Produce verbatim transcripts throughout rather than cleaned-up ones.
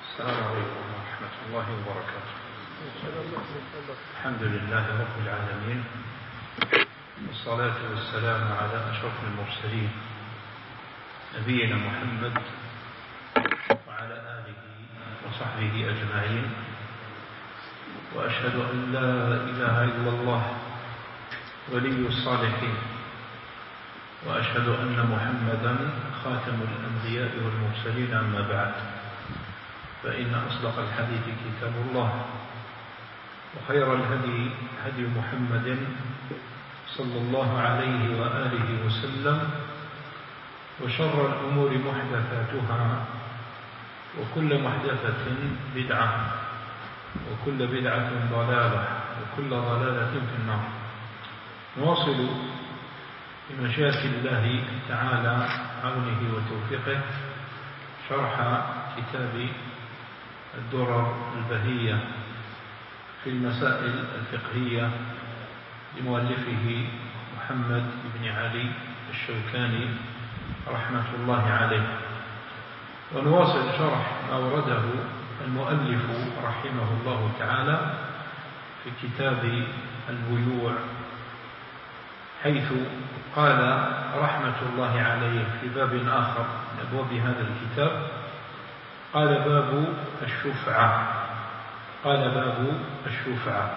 السلام عليكم ورحمة الله وبركاته. الحمد لله رب العالمين، والصلاة والسلام على أشرف المرسلين نبينا محمد وعلى آله وصحبه أجمعين، وأشهد أن لا إله إلا الله ولي الصالحين، وأشهد أن محمدا خاتم الأنبياء والمرسلين. أما بعد، فإن أصدق الحديث كتاب الله، وخير الهدي هدي محمد صلى الله عليه وآله وسلم، وشر الأمور محدثاتها، وكل محدثة بدعة، وكل بدعة ضلالة، وكل ضلالة في النار. نواصل بمشيئة الله تعالى عونه وتوفيقه شرح كتاب الدرر البهية في المسائل الفقهية لمؤلفه محمد بن علي الشوكاني رحمة الله عليه. ونواصل شرح ما ورده المؤلف رحمه الله تعالى في كتاب البيوع، حيث قال رحمة الله عليه في باب آخر من أبواب هذا الكتاب، قال باب الشفعة. قال باب الشفعة.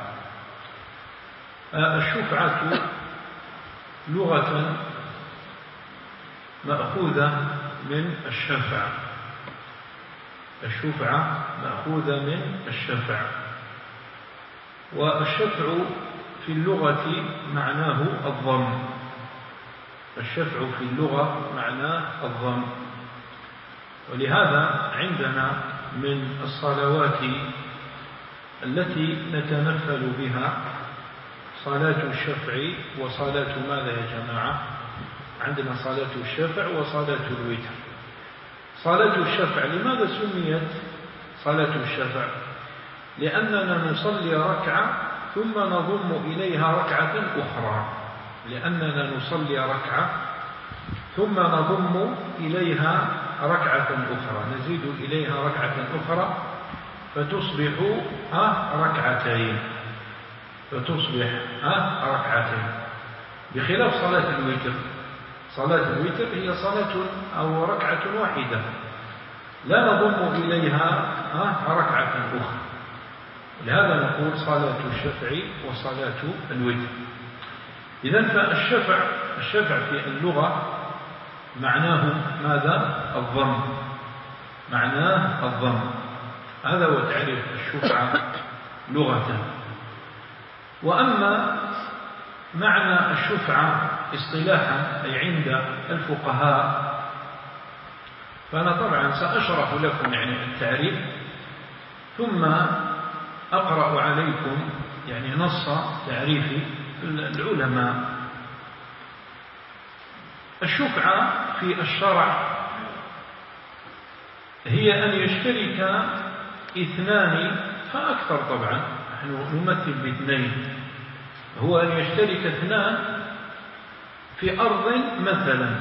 الشفعة لغة مأخوذة من الشفع. الشفعة مأخوذة من الشفع، والشفع في اللغة معناه الضم. الشفع في اللغة معناه الضم، ولهذا عندنا من الصلوات التي نتنفل بها صلاة الشفع وصلاة ماذا يا جماعة؟ عندنا صلاة الشفع وصلاة الوتر. صلاة الشفع لماذا سميت صلاة الشفع؟ لأننا نصلي ركعة ثم نضم إليها ركعة أخرى. لأننا نصلي ركعة ثم نضم إليها ركعة أخرى، نزيد إليها ركعة أخرى فتصبح ركعتين فتصبح ركعتين بخلاف صلاة الوتر. صلاة الوتر هي صلاة أو ركعة واحدة، لا نضم إليها ركعة أخرى. لهذا نقول صلاة الشفع وصلاة الوتر. إذن فالشفع الشفع في اللغة معناه ماذا؟ الضم. معناه الضم. هذا هو تعريف الشفعة لغة. وأما معنى الشفعة اصطلاحا أي عند الفقهاء، فأنا طبعا سأشرح لكم يعني التعريف، ثم أقرأ عليكم يعني نص تعريف العلماء. الشفعة في الشرع هي أن يشترك اثنان فأكثر، طبعا نحن نمثل باثنين، هو أن يشترك اثنان في أرض مثلا،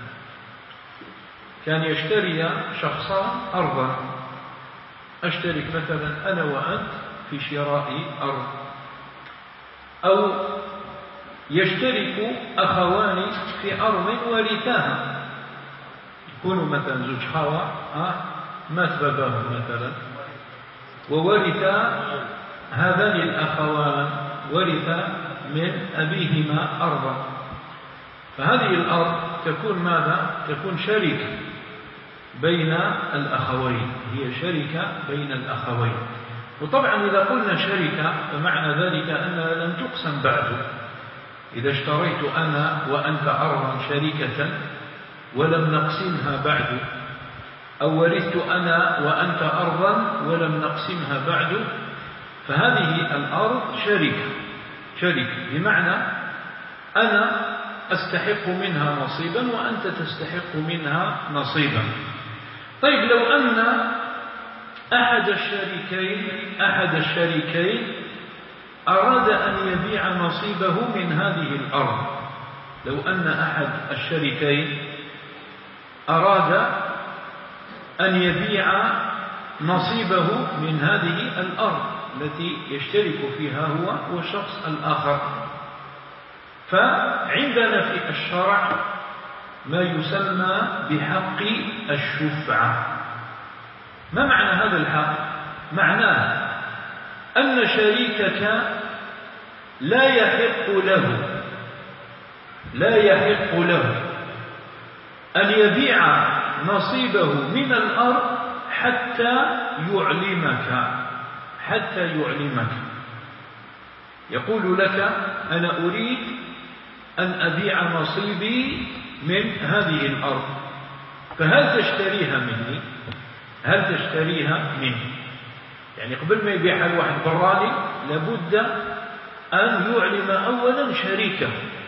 كان يشتري شخصان أرضا، أشترك مثلا أنا وأنت في شراء أرض، أو يشترك أخوان في أرض ورثاها، يكونوا مثلا زوج خاوة مات باباهم مثلا وورث هذان الأخوان، ورث من أبيهما أرضا، فهذه الأرض تكون ماذا؟ تكون شركة بين الأخوين، هي شركة بين الأخوين. وطبعا إذا قلنا شركة فمعنى ذلك أنها لم تقسم بعد. إذا اشتريت أنا وأنت أرضا شركة ولم نقسمها بعد، أو ورثت أنا وأنت أرضا ولم نقسمها بعد، فهذه الأرض شركة. شركة بمعنى أنا أستحق منها نصيبا وأنت تستحق منها نصيبا. طيب لو أن أحد الشريكين أحد الشريكين أراد أن يبيع نصيبه من هذه الأرض، لو أن أحد الشريكين أراد أن يبيع نصيبه من هذه الأرض التي يشترك فيها هو والشخص الآخر. فعندنا في الشرع ما يسمى بحق الشفعة. ما معنى هذا الحق؟ معناه أن شريكك لا يحق له لا يحق له أن يبيع نصيبه من الأرض حتى يعلمك حتى يعلمك يقول لك أنا أريد أن أبيع نصيبي من هذه الأرض، فهل تشتريها مني؟ هل تشتريها مني؟ يعني قبل ما يبيعها الواحد براني لابد أن يعلم أولا شريكه،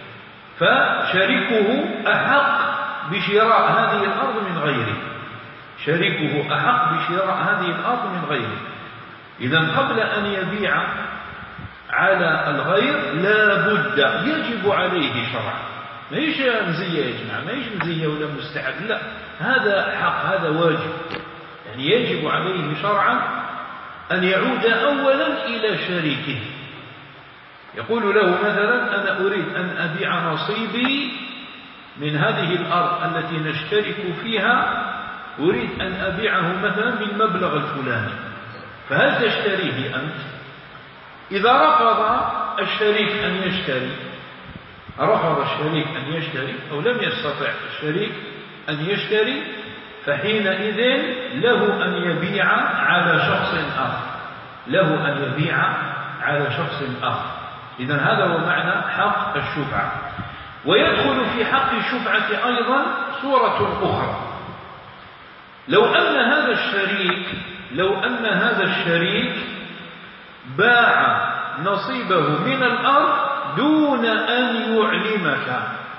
فشريكه أحق بشراء هذه الأرض من غيره شريكه أحق بشراء هذه الأرض من غيره. إذن قبل أن يبيع على الغير لا بد يجب عليه شرعا، ما يش مزية يا جماعة، ما يش مزية ولا مستحب، لا، هذا حق، هذا واجب. يعني يجب عليه شرعا أن يعود أولا إلى شريكه، يقول له مثلا أنا أريد أن أبيع نصيبي من هذه الأرض التي نشترك فيها، أريد أن أبيعه مثلا بالمبلغ الفلاني، فهل تشتريه أنت؟ إذا رفض الشريك أن يشتري رفض الشريك أن يشتري أو لم يستطع الشريك أن يشتري، فحينئذ له أن يبيع على شخص آخر له أن يبيع على شخص آخر. إذن هذا هو معنى حق الشفعة. ويدخل في حق الشفعة أيضا صورة أخرى. لو أن هذا الشريك لو أن هذا الشريك باع نصيبه من الأرض دون أن يعلمك،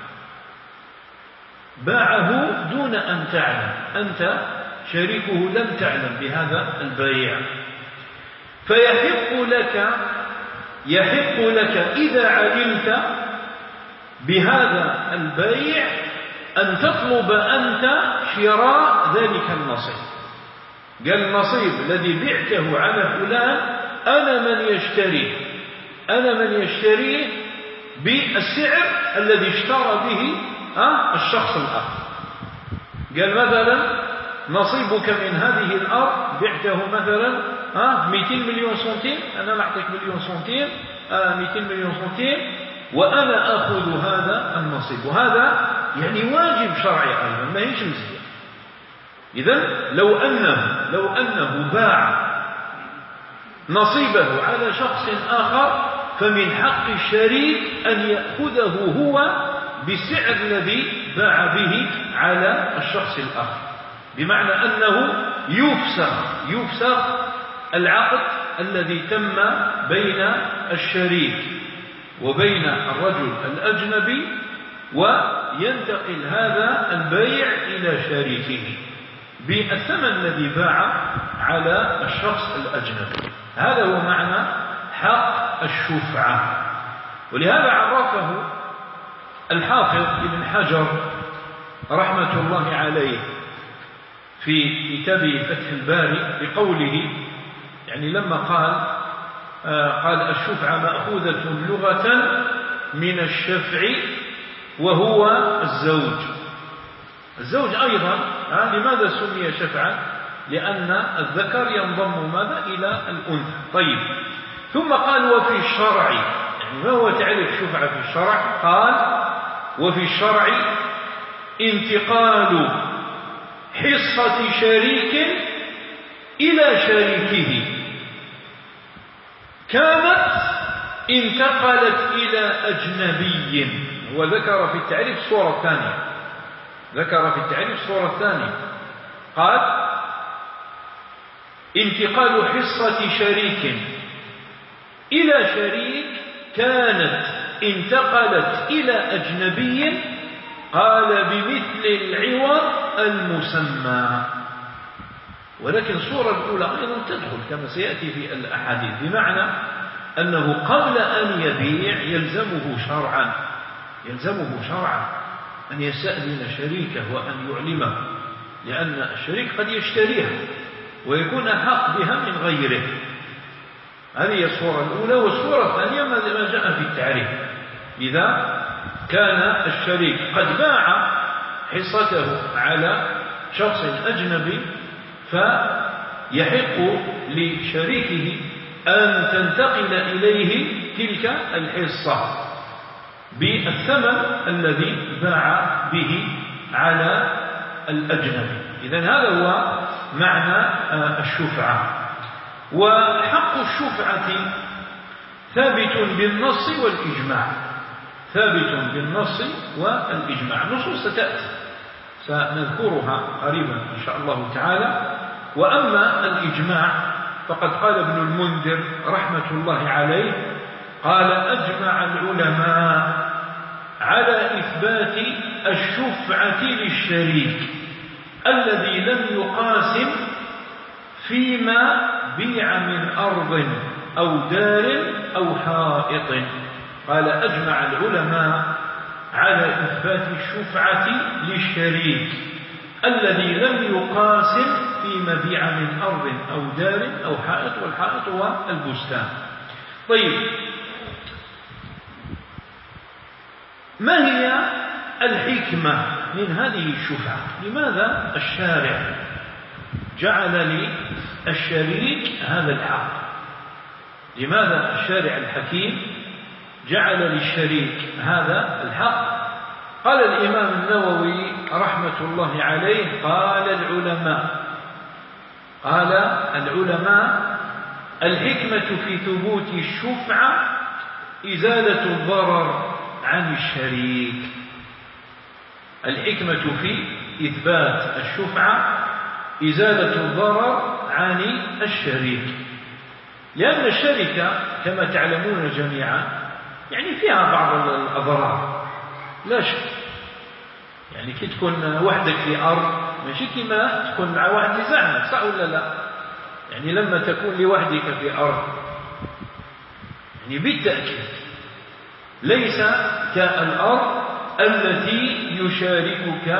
باعه دون أن تعلم، أنت شريكه لم تعلم بهذا البيع، فيحق لك يحق لك إذا علمت بهذا البيع أن تطلب أنت شراء ذلك النصيب. قال النصيب الذي بعته على فلان أنا من يشتريه أنا من يشتريه بالسعر الذي اشترى به الشخص الآخر. قال مثلا نصيبك من هذه الأرض بعته مثلا مئتين مليون سنتيم، أنا نعطيك مليون سنتيم مئتين مليون سنتيم وأنا أخذ هذا النصيب، وهذا يعني واجب شرعي أيضا، ما هيش مزية. إذن لو أنه لو أنه باع نصيبه على شخص آخر فمن حق الشريك أن يأخذه هو بالسعر الذي باع به على الشخص الآخر، بمعنى أنه يفسخ يفسخ العقد الذي تم بين الشريك وبين الرجل الأجنبي، وينتقل هذا البيع إلى شريكه بالثمن الذي باع على الشخص الأجنبي. هذا هو معنى حق الشفعة. ولهذا عرفه الحافظ ابن حجر رحمة الله عليه في كتابه فتح الباري بقوله، يعني لما قال آه قال الشفعة مأخوذة لغة من الشفع وهو الزوج. الزوج أيضا آه لماذا سمي شفعا؟ لأن الذكر ينضم ماذا إلى الأنثى. طيب، ثم قال وفي الشرع، يعني ما هو تعريف الشفعة في الشرع؟ قال وفي الشرع انتقال حصة شريك إلى شريكه كانت انتقلت إلى أجنبي. وذكر في التعريف الصورة الثانية ذكر في التعريف الصورة الثانية قال انتقال حصة شريك إلى شريك كانت انتقلت إلى أجنبي، قال بمثل العوض المسمى. ولكن الصورة الأولى أيضا تدخل كما سيأتي في الأحاديث، بمعنى أنه قبل أن يبيع يلزمه شرعا يلزمه شرعا أن يستأذن شريكه وأن يعلمه، لأن الشريك قد يشتريها ويكون أحق بها من غيره. هذه الصورة الأولى. والصورة الثانية ما جاء في التعريف: إذا كان الشريك قد باع حصته على شخص أجنبي فيحق لشريكه أن تنتقل إليه تلك الحصة بالثمن الذي باع به على الأجنبي. إذن هذا هو معنى الشفعة. وحق الشفعة ثابت بالنص والإجماع، ثابت بالنص والإجماع. نصوص ستأتي سنذكرها قريبا إن شاء الله تعالى. وأما الإجماع فقد قال ابن المنذر رحمة الله عليه: قال: أجمع العلماء على إثبات الشفعة للشريك الذي لم يقاسم فيما بيع من أرض أو دار أو حائط. قال: أجمع العلماء على إثبات الشفعة للشريك الذي لم يقاسم فيما بيع من أرض أو دار أو حائط، والحائط هو البستان. طيب، ما هي الحكمة من هذه الشفعة؟ لماذا الشارع جعل للشريك هذا الحق؟ لماذا الشارع الحكيم جعل للشريك هذا الحق؟ قال الإمام النووي رحمة الله عليه: قال العلماء قال العلماء الحكمة في ثبوت الشفعة إزالة الضرر عن الشريك. الحكمة في إثبات الشفعة إزالة الضرر عن الشريك، لأن الشركة كما تعلمون جميعا يعني فيها بعض الأضرار لا شك. يعني كي تكون وحدك في أرض ماشي كما تكون مع واحد اللي زعمك، صح ولا لا؟ يعني لما تكون لوحدك في أرض يعني بالتأكيد ليس كالأرض التي يشاركك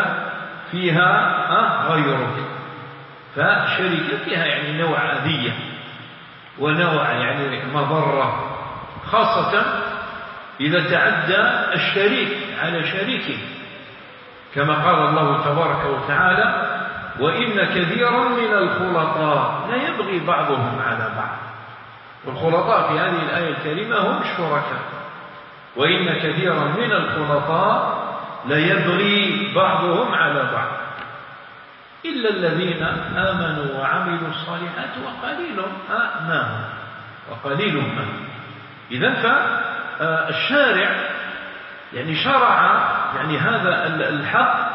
فيها غيرك. فالشركة فيها يعني نوع أذية ونوع يعني مضرة، خاصة إذا تعدى الشريك على شريكه، كما قال الله تبارك وتعالى: وإن كثيرا من الخلطاء لا يبغي بعضهم على بعض. والخلطاء في هذه الآية الكريمة هم الشركاء. وإن كثيرا من الخلطاء لا يبغي بعضهم على بعض إلا الذين آمنوا وعملوا الصالحات وقليل ما هم وقليل ما هم. إذن فالشارع يعني شرع يعني هذا الحق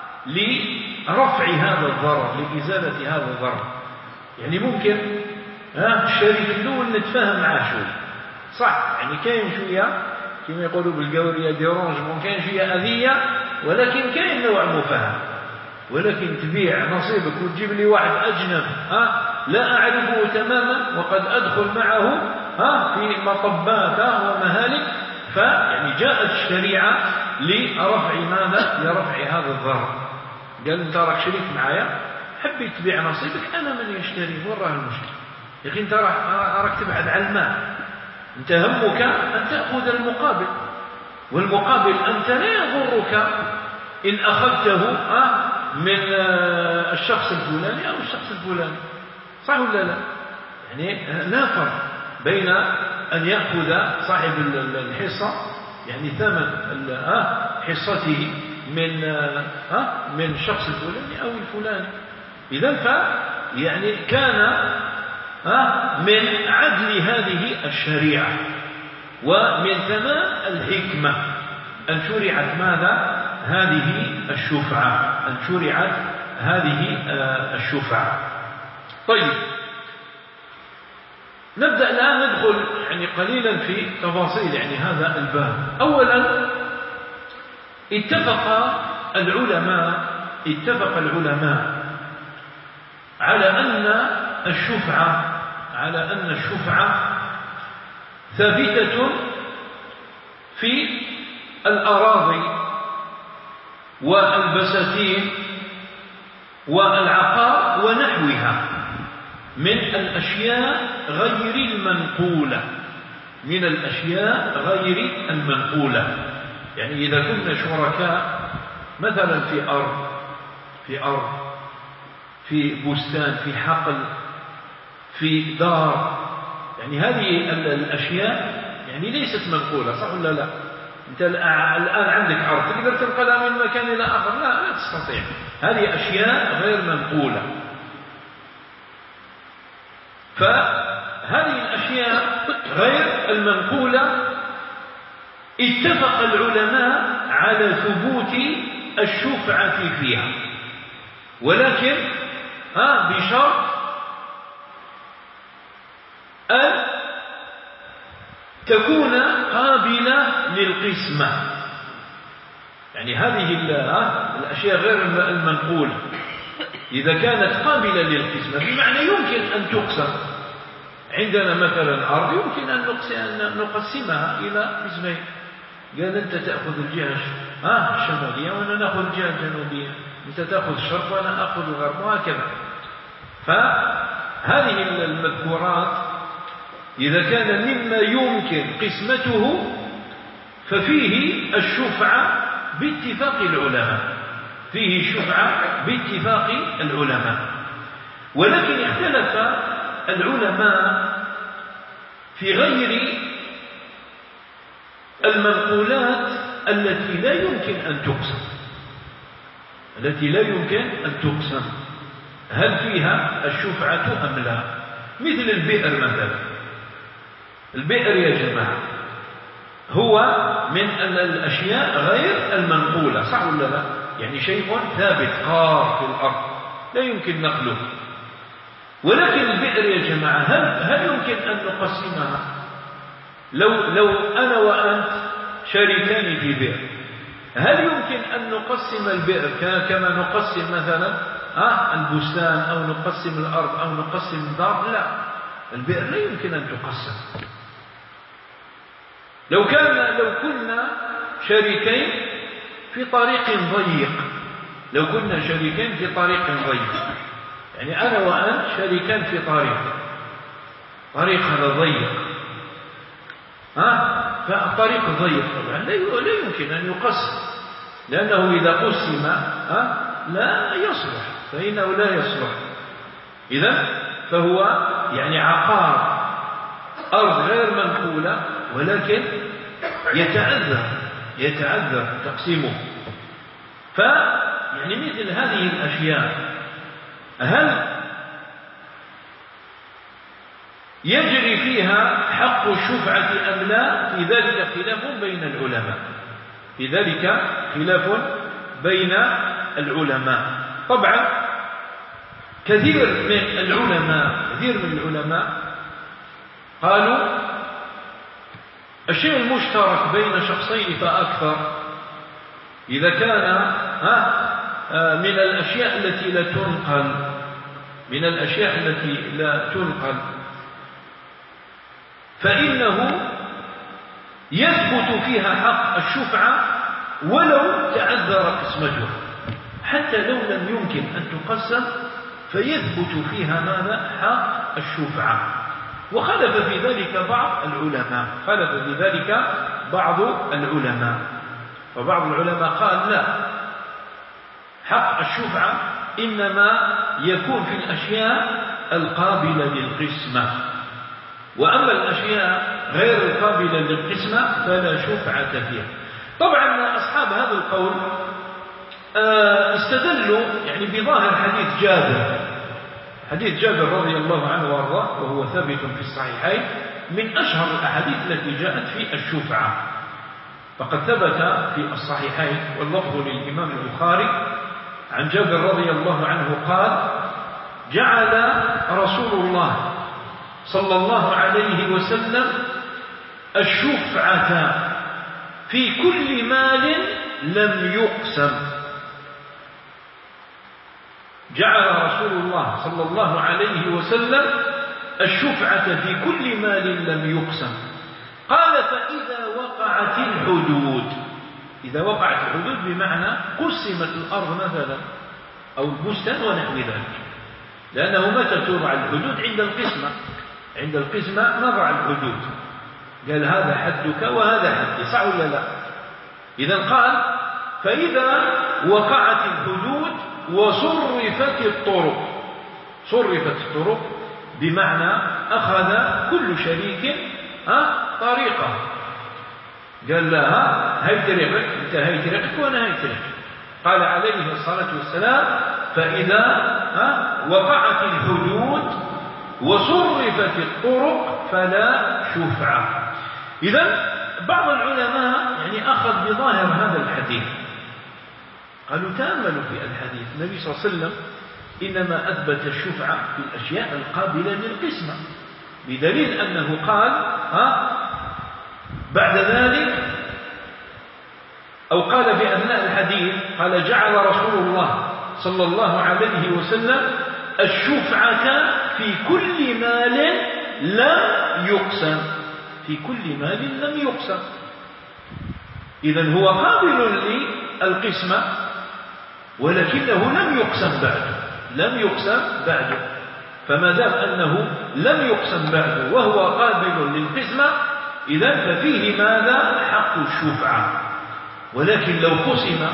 لرفع هذا الضرر، لإزالة هذا الضرر. يعني ممكن الشريك الأول نتفاهم معاه شوي، صح؟ يعني كاين شوية كما يقولوا بالقورية ديرونجمون، كاين شوية أذية، ولكن كاين نوع مفاهم. ولكن تبيع نصيبك وتجيب لي واحد أجنبي ها لا أعرفه تماما وقد أدخل معه ها في مطبات ومهالك. فيعني جاءت الشريعة لرفع ماذا؟ لرفع هذا الضرر. قال: أنت راك شريك معايا، حبيت تبيع نصيبك، أنا من يشتري، وين راه المشكل؟ يا أخي أنت راك تبعد على المال، أنت همك أن تأخذ المقابل، والمقابل أنت لا يضرك إن أخذته من الشخص الفلاني أو الشخص الفلاني، صح ولا لا؟ يعني لا فرق بين أن يأخذ صاحب الحصة يعني ثمن حصته من من الشخص الفلاني أو الفلاني. إذن ف يعني كان من عدل هذه الشريعة ومن تمام الحكمة أن شرعت ماذا؟ هذه الشفعة، أن شرعت هذه الشفعة. طيب، نبدأ الآن ندخل يعني قليلا في تفاصيل يعني هذا الباب. أولا، اتفق العلماء اتفق العلماء على أن الشفعة على أن الشفعة ثابتة في الأراضي والبساتين والعقار ونحوها. من الأشياء غير المنقولة، من الأشياء غير المنقولة. يعني إذا كنا شركاء مثلا في أرض في أرض في بستان، في حقل، في دار، يعني هذه الأشياء يعني ليست منقولة، صح ولا لا؟ أنت الآن عندك أرض تقدر تنقلها من مكان إلى آخر؟ لا، لا تستطيع. هذه أشياء غير منقولة. فهذه الأشياء غير المنقولة اتفق العلماء على ثبوت الشفعة فيها، ولكن ها بشرط أن تكون قابلة للقسمة. يعني هذه الأشياء غير المنقولة إذا كانت قابلة للقسمة بمعنى يمكن أن تقسم. عندنا مثلا أرض يمكن أن نقسمها إلى قسمين، قال أنت تأخذ الجهة الشمالية وأنا نأخذ الجهة الجنوبية، أنت تأخذ الشرق وأنا أخذ الغرب، وهكذا. فهذه المذكورات إذا كان مما يمكن قسمته ففيه الشفعة باتفاق العلماء، فيه الشفعة باتفاق العلماء. ولكن اختلف العلماء في غير المنقولات التي لا يمكن أن تقسم، التي لا يمكن أن تقسم هل فيها الشفعة أم لا؟ مثل البئر مثلا. البئر يا جماعة هو من الأشياء غير المنقولة، صح ولا لا؟ يعني شيء ثابت قار في الأرض لا يمكن نقله. ولكن البئر يا جماعة هل, هل يمكن أن نقسمها؟ لو, لو أنا وأنت شريكان في بئر، هل يمكن أن نقسم البئر كما نقسم مثلا آه البستان أو نقسم الأرض أو نقسم الدار؟ لا، البئر لا يمكن أن تقسم. لو كان لو كنا شريكين في طريق ضيق، لو كنا شريكين في طريق ضيق، يعني أنا وأنت شريكان في طريق طريق هذا ضيق، ها فالطريق ضيق طبعا لا يمكن أن يقسم، لأنه إذا قسم ها لا يصلح، فإنه لا يصلح. إذا فهو يعني عقار أرض غير منقولة، ولكن يتعذر يتعذر تقسيمه. فيعني مثل هذه الأشياء هل يجري فيها حق الشفعة أم لا؟ في ذلك خلاف بين العلماء، في ذلك خلاف بين العلماء. طبعا كثير من العلماء كثير من العلماء قالوا الشيء المشترك بين شخصين فأكثر إذا كان ها من الأشياء التي لا تنقل من الأشياء التي لا تنقل فإنه يثبت فيها حق الشفعة ولو تعذر قسمتها، حتى لو لم يمكن أن تقسم فيثبت فيها ماذا؟ حق الشفعة. وخلف في ذلك بعض العلماء خلف في ذلك بعض العلماء وبعض العلماء قال لا، حق الشفعة إنما يكون في الأشياء القابلة للقسمة، وأما الأشياء غير القابلة للقسمة فلا شفعة فيها. طبعا أصحاب هذا القول استدلوا يعني بظاهر حديث جابر حديث جابر رضي الله عنه وارضاه، وهو ثابت في الصحيحين، من أشهر الأحاديث التي جاءت في الشفعة. فقد ثبت في الصحيحين واللفظ للإمام البخاري عن جابر رضي الله عنه قال: جعل رسول الله صلى الله عليه وسلم الشفعة في كل مال لم يقسم. جعل رسول الله صلى الله عليه وسلم الشفعة في كل مال لم يقسم. قال: فإذا وقعت الحدود، إذا وقعت الحدود بمعنى قسمت الأرض مثلا أو البستان ونحو ذلك، لأنه متى توضع الحدود؟ عند القسمة. عند القسمة نضع الحدود، قال هذا حدك وهذا حدي، صح ولا لا؟ إذا قال فإذا وقعت الحدود وصرفت الطرق. صرفت الطرق بمعنى أخذ كل شريك طريقة، قال لها هاي طريقك، انت هاي طريقك وانا هاي طريقك. قال عليه الصلاة والسلام فإذا وقعت الحدود وصرفت الطرق فلا شفعة. إذن بعض العلماء يعني أخذ بظاهر هذا الحديث، قالوا تأملوا في الحديث، النبي صلى الله عليه وسلم إنما أثبت الشفعة في الأشياء القابلة للقسمة، بدليل أنه قال ها بعد ذلك أو قال بأثناء الحديث قال جعل رسول الله صلى الله عليه وسلم الشفعة في كل مال لم يقسم، في كل مال لم يقسم. إذن هو قابل للقسمة ولكنه لم يقسم بعده، لم يقسم بعده. فما دام أنه لم يقسم بعده وهو قابل للقسمة، إذن ففيه ماذا؟ حق الشفعة. ولكن لو قسم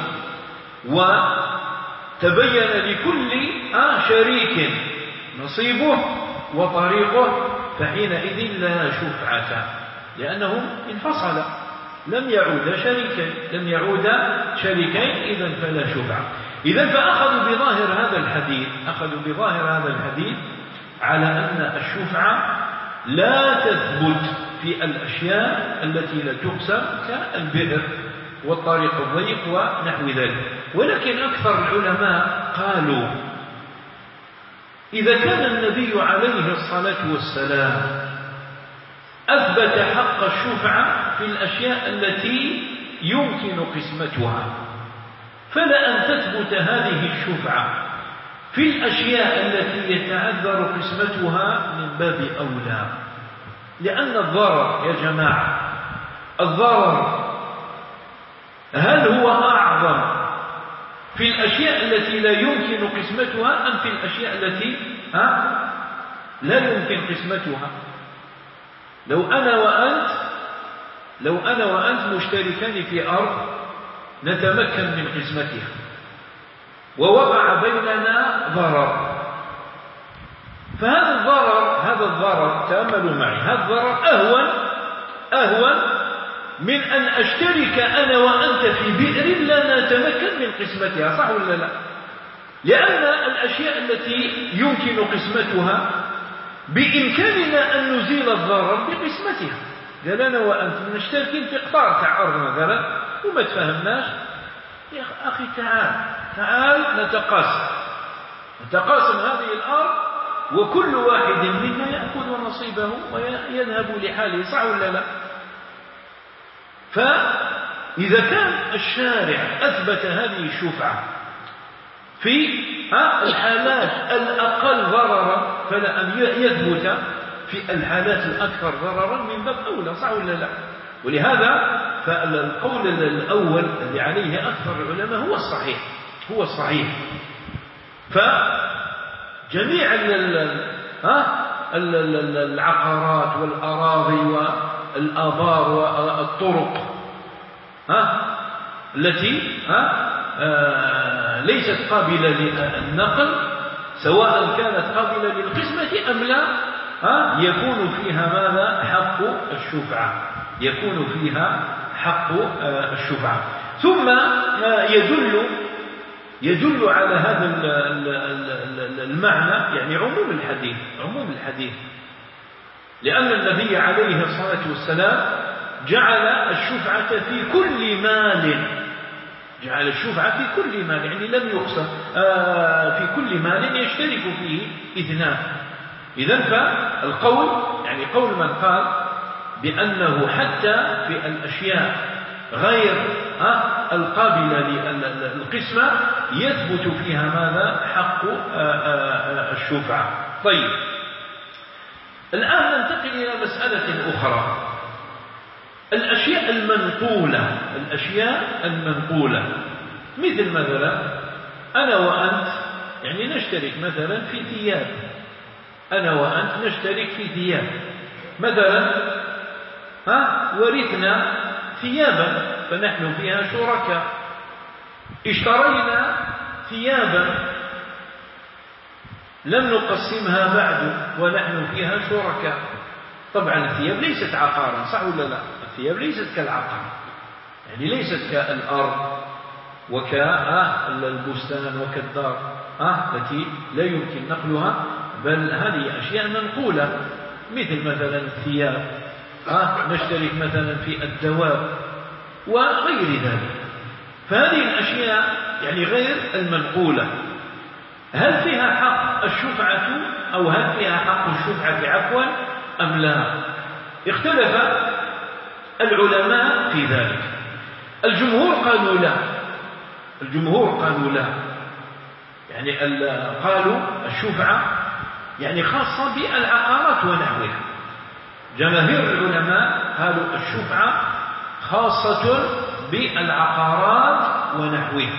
وتبين لكل شريك نصيبه وطريقه فحينئذ لا شفعة، لأنهم انفصل، لم يعود شريكين، لم يعود شريكين إذن فلا شفعة. إذن فأخذوا بظاهر هذا الحديث، أخذوا بظاهر هذا الحديث على أن الشفعة لا تثبت في الأشياء التي لا تقسم كالبئر والطريق الضيق ونحو ذلك. ولكن أكثر العلماء قالوا إذا كان النبي عليه الصلاة والسلام أثبت حق الشفعة في الأشياء التي يمكن قسمتها، فلأن تثبت هذه الشفعة في الأشياء التي يتعذر قسمتها من باب أولى. لأن الضرر يا جماعة، الضرر هل هو أعظم في الأشياء التي لا يمكن قسمتها أم في الأشياء التي ها لا يمكن قسمتها؟ لو أنا وأنت لو أنا وأنت مشتركان في أرض نتمكن من قسمتها ووقع بيننا ضرر، فهذا الضرر هذا الضرر تأملوا معي، هذا الضرر أهون أهون من أن أشترك أنا وأنت في بئر لا نتمكن من قسمتها، صح ولا لا؟ لأن الأشياء التي يمكن قسمتها بإمكاننا أن نزيل الضرر بقسمتها. قال أنا وأنت نشتركين في قطار تاع أرض مثلا وما تفهمناش، يا أخي تعال تعال نتقاسم نتقاسم هذه الأرض وكل واحد منا يأخذ نصيبه ويذهب لحاله، صح ولا لا؟ فإذا كان الشارع أثبت هذه الشفعة في الحالات الأقل ضررا فلا أن يثبت في الحالات الأكثر ضررا من باب أولى، صح ولا لا؟ ولهذا فالقول الأول الذي عليه أكثر العلماء هو الصحيح، هو الصحيح. فجميع العقارات والأراضي والآبار والطرق ها التي ها آه ليست قابلة للنقل سواء كانت قابلة للقسمة أم لا، ها يكون فيها ماذا؟ حق الشفعة، يكون فيها حق آه الشفعة. ثم آه يدل يدل على هذا المعنى يعني عموم الحديث، عموم الحديث، لأن النبي عليه الصلاة والسلام جعل الشفعة في كل مال، جعل الشفعة في كل مال يعني لم يقسم آه في كل مال يشترك فيه اثنان. إذن فالقول يعني قول من قال بأنه حتى في الأشياء غير آه القابلة للقسمة يثبت فيها ماذا؟ حق آه آه الشفعة. طيب الآن ننتقل إلى مسألة أخرى، الأشياء المنقولة، الأشياء المنقولة مثل مثلا أنا وأنت يعني نشترك مثلا في ثياب، أنا وأنت نشترك في ثياب مثلا، ها ورثنا ثيابا فنحن فيها شركاء، اشترينا ثيابا لم نقسمها بعد ونحن فيها شركاء. طبعا الثياب ليست عقارا، صح ولا لا؟ الثياب ليست كالعقار، يعني ليست كالأرض وكالبستان وكالدار التي لا يمكن نقلها، بل هذه أشياء منقولة، مثل مثلا الثياب، نشترك مثلا في الدواب وغير ذلك. فهذه الأشياء يعني غير المنقولة، هل فيها حق الشفعة أو هل فيها حق الشفعة عفوا أم لا؟ اختلف العلماء في ذلك. الجمهور قالوا لا، الجمهور قالوا لا، يعني قالوا الشفعة يعني خاصة بالعقارات ونحوها. جماهير العلماء قالوا الشفعة خاصة بالعقارات ونحوها.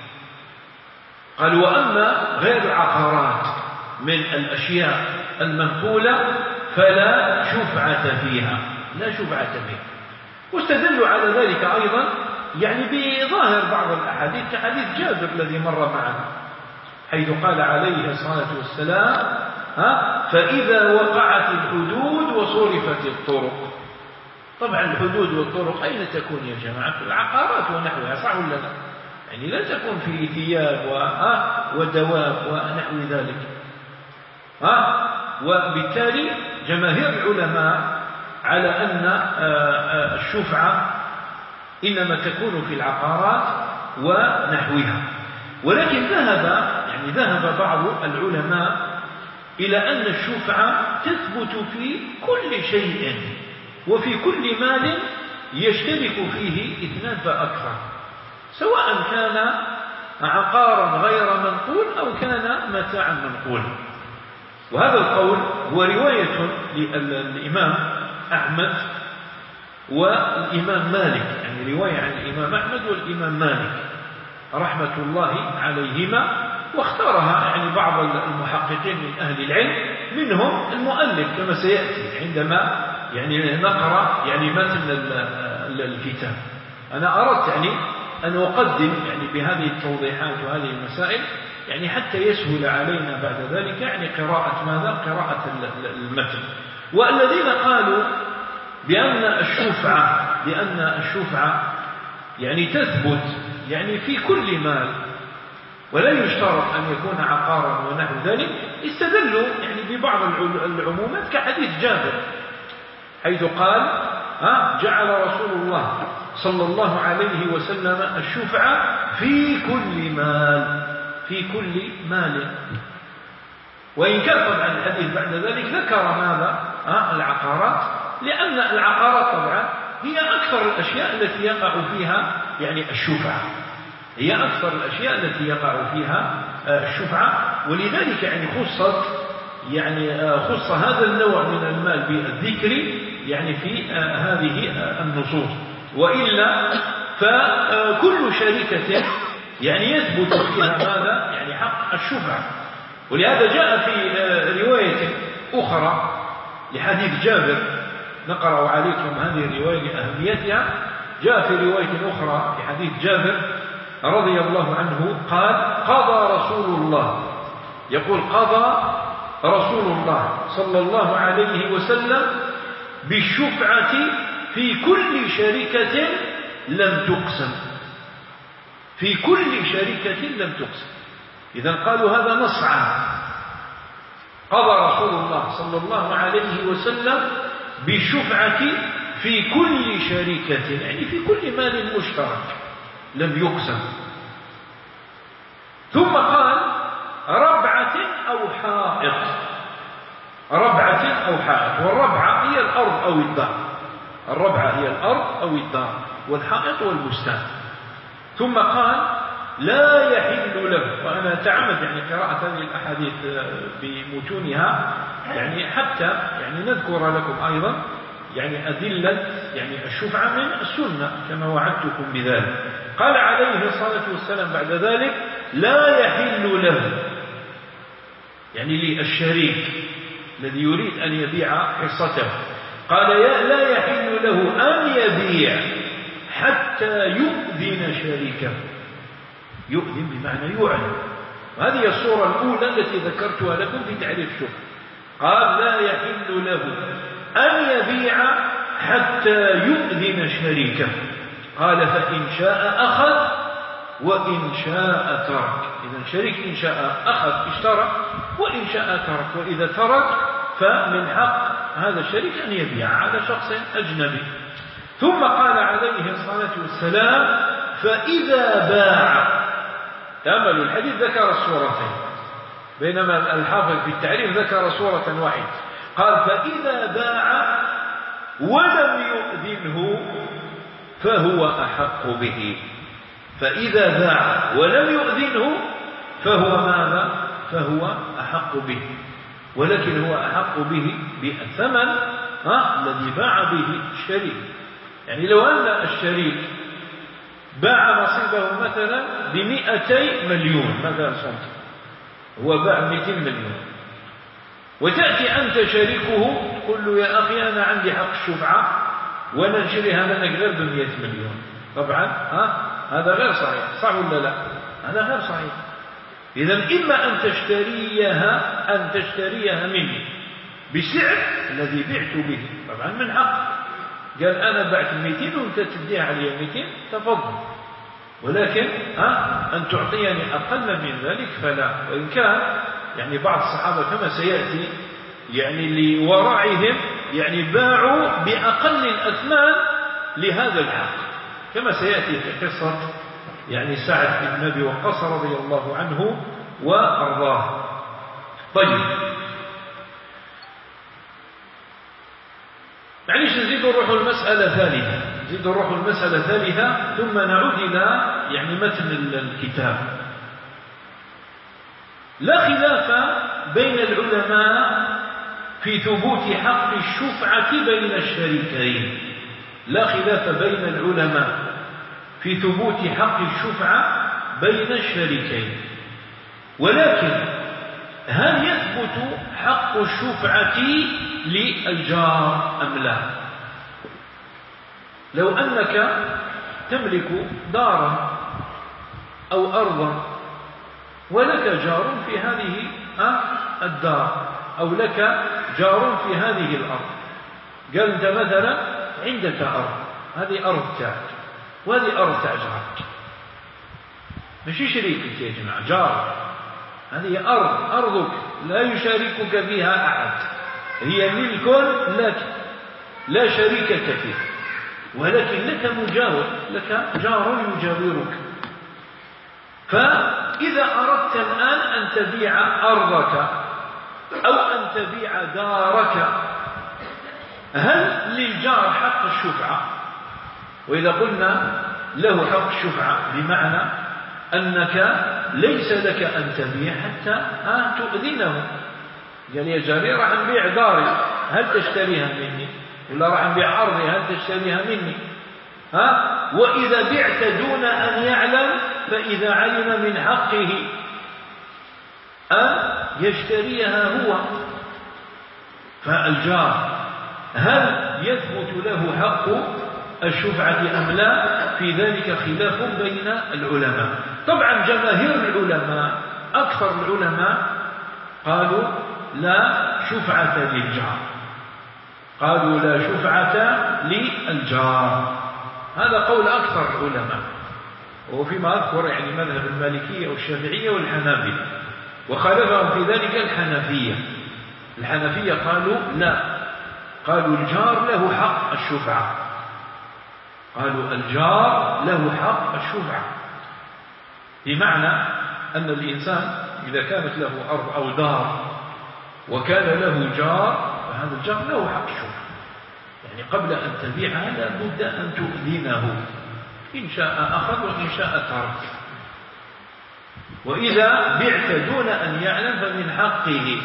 قالوا وأما غير العقارات من الأشياء المنقولة فلا شفعة فيها، لا شفعة فيها. واستدلوا على ذلك أيضا يعني بظاهر بعض الأحاديث كحديث جابر الذي مر معنا، حيث قال عليه الصلاة والسلام ها فإذا وقعت الحدود وصرفت الطرق. طبعا الحدود والطرق أين تكون يا جماعة؟ في العقارات ونحوها، صح ولا لا؟ يعني لا تكون في ثياب ودواب ونحو ذلك. ها وبالتالي جماهير العلماء على أن الشفعة إنما تكون في العقارات ونحوها. ولكن ذهب يعني ذهب بعض العلماء إلى أن الشفعة تثبت في كل شيء وفي كل مال يشترك فيه اثنان فأكثر، سواء كان عقارا غير منقول أو كان متاعا منقولا. وهذا القول هو رواية للإمام أحمد والإمام مالك، يعني رواية عن الإمام أحمد والإمام مالك رحمة الله عليهما، واختارها يعني بعض المحققين من أهل العلم، منهم المؤلف كما سيأتي عندما يعني نقرأ يعني متن الكتاب. أنا أردت يعني أن أقدم يعني بهذه التوضيحات وهذه المسائل يعني حتى يسهل علينا بعد ذلك يعني قراءة ماذا؟ قراءة المتن. والذين قالوا بأن الشفعة بأن الشفعة يعني تثبت يعني في كل مال ولا يشترط أن يكون عقارا ونحو ذلك، استدلوا يعني ببعض العمومات كحديث جابر، حيث قال ها جعل رسول الله صلى الله عليه وسلم الشفعة في كل مال، في كل مال. وإن كان طبعا الحديث بعد ذلك ذكر ماذا؟ ها العقارات، لأن العقارات طبعا هي أكثر الأشياء التي يقع فيها يعني الشفعة، هي أكثر الأشياء التي يقع فيها الشفعة، ولذلك يعني خصت يعني خص هذا النوع من المال بالذكر يعني في هذه النصوص. وإلا فكل شركة يعني يثبت فيها ماذا؟ يعني حق الشفعة. ولهذا جاء في رواية أخرى لحديث جابر، نقرأ عليكم هذه الرواية لأهميتها. جاء في رواية أخرى لحديث جابر رضي الله عنه قال قضى رسول الله، يقول قضى رسول الله صلى الله عليه وسلم بالشفعة في كل شركة لم تقسم، في كل شركة لم تقسم. إذن قالوا هذا نص عام، قضى رسول الله صلى الله عليه وسلم بالشفعة في كل شركة، يعني في كل مال مشترك لم يقسم. ثم قال ربعة أو حائط، ربعة أو حائط، والربعة هي الأرض أو الدار، الربعة هي الأرض أو الدار، والحائط والبستان. ثم قال لا يحل له، وأنا أتعمد يعني قراءة هذه الأحاديث بمتونها يعني حتى يعني نذكر لكم أيضا يعني أدلة يعني الشفعة من السنة كما وعدتكم بذلك. قال عليه الصلاة والسلام بعد ذلك لا يحل له يعني للشريك الذي يريد أن يبيع حصته. قال يا لا يحل له أن يبيع حتى يؤذن شريكه. يؤذن بمعنى يعلم، وهذه الصورة الأولى التي ذكرتها لكم في تعريف الشبهة. قال لا يحل له أن يبيع حتى يؤذن شريكه. قال فإن شاء أخذ وإن شاء ترك. إذا شريك إن شاء أخذ اشترك، وإن شاء ترك، وإذا ترك فمن حق هذا الشريك أن يبيع على شخص أجنبي. ثم قال عليه الصلاة والسلام فإذا باع. تأملوا الحديث ذكر الصورتين، بينما الحافظ في التعريف ذكر صورة واحدة. قال فإذا باع ولم يؤذنه فهو أحق به. فإذا باع ولم يؤذنه فهو ماذا؟ فهو أحق به، ولكن هو أحق به بالثمن الذي باع به الشريك. يعني لو أن الشريك باع نصيبه مثلا بمئتي مليون مثلا سنتي، هو باع مئتين مليون، وتأتي أنت شريكه تقول له يا أخي أنا عندي حق الشفعة وأنا نشريها منك غير بمئة مليون. طبعا ها هذا غير صحيح، صح ولا لا؟ هذا غير صحيح. إذا إما أن تشتريها أن تشتريها مني بسعر الذي بعت به، طبعا من حق. قال أنا بعت مئتين وأنت تديها علي مئتين، تفضل، ولكن ها أن تعطيني أقل من ذلك فلا. وإن كان يعني بعض الصحابة كما سيأتي يعني لورعهم يعني باعوا بأقل الأثمان لهذا الحق، كما سيأتي في قصة يعني سعد بن أبي وقاص رضي الله عنه وأرضاه. طيب معليش نزيد نروح المسألة ثالثة، نزيد نروح المسألة ثالثة ثم نعود إلى يعني متن الكتاب. لا خلاف بين العلماء في ثبوت حق الشفعة بين الشريكين. لا خلاف بين العلماء في ثبوت حق الشفعة بين الشريكين، ولكن هل يثبت حق الشفعة للجار أم لا؟ لو أنك تملك دارا أو أرضا ولك جار في هذه الدار أو لك جار في هذه الأرض، قال أنت مثلا عندك أرض، هذه أرض تاعك وهذه أرض تاع جارك، ماشي شريكك يا جماعة، جار، هذه أرض أرضك لا يشاركك فيها أحد، هي ملك لك لا شريكك فيه، ولكن لك مجاور، لك جار يجاورك. فإذا أردت الآن أن تبيع أرضك أو أن تبيع دارك، هل للجار حق الشفعة؟ وإذا قلنا له حق الشفعة بمعنى أنك ليس لك أن تبيع حتى تؤذنه. قال يا جاري راح نبيع داري، هل تشتريها مني؟ ولا راح نبيع أرضي، هل تشتريها مني؟ ها؟ وإذا بعت دون أن يعلم فإذا علم من حقه أن يشتريها هو. فالجار هل يثبت له حق الشفعة أم لا؟ في ذلك خلاف بين العلماء. طبعا جماهير العلماء أكثر العلماء قالوا لا شفعة للجار، قالوا لا شفعة للجار، هذا قول أكثر العلماء. وفيما أذكر يعني مذهب المالكية والشافعية والحنابلة، وخالفهم في ذلك الحنفية. الحنفية قالوا لا، قالوا الجار له حق الشفعة، قالوا الجار له حق الشفعة، بمعنى أن الإنسان إذا كانت له أرض أو دار وكان له جار فهذا الجار له حق الشفعة، يعني قبل أن تبيعها لا بد أن تؤذنه، إن شاء أخذ وإن شاء ترك. وإذا بعت دون أن يعلم فمن حقه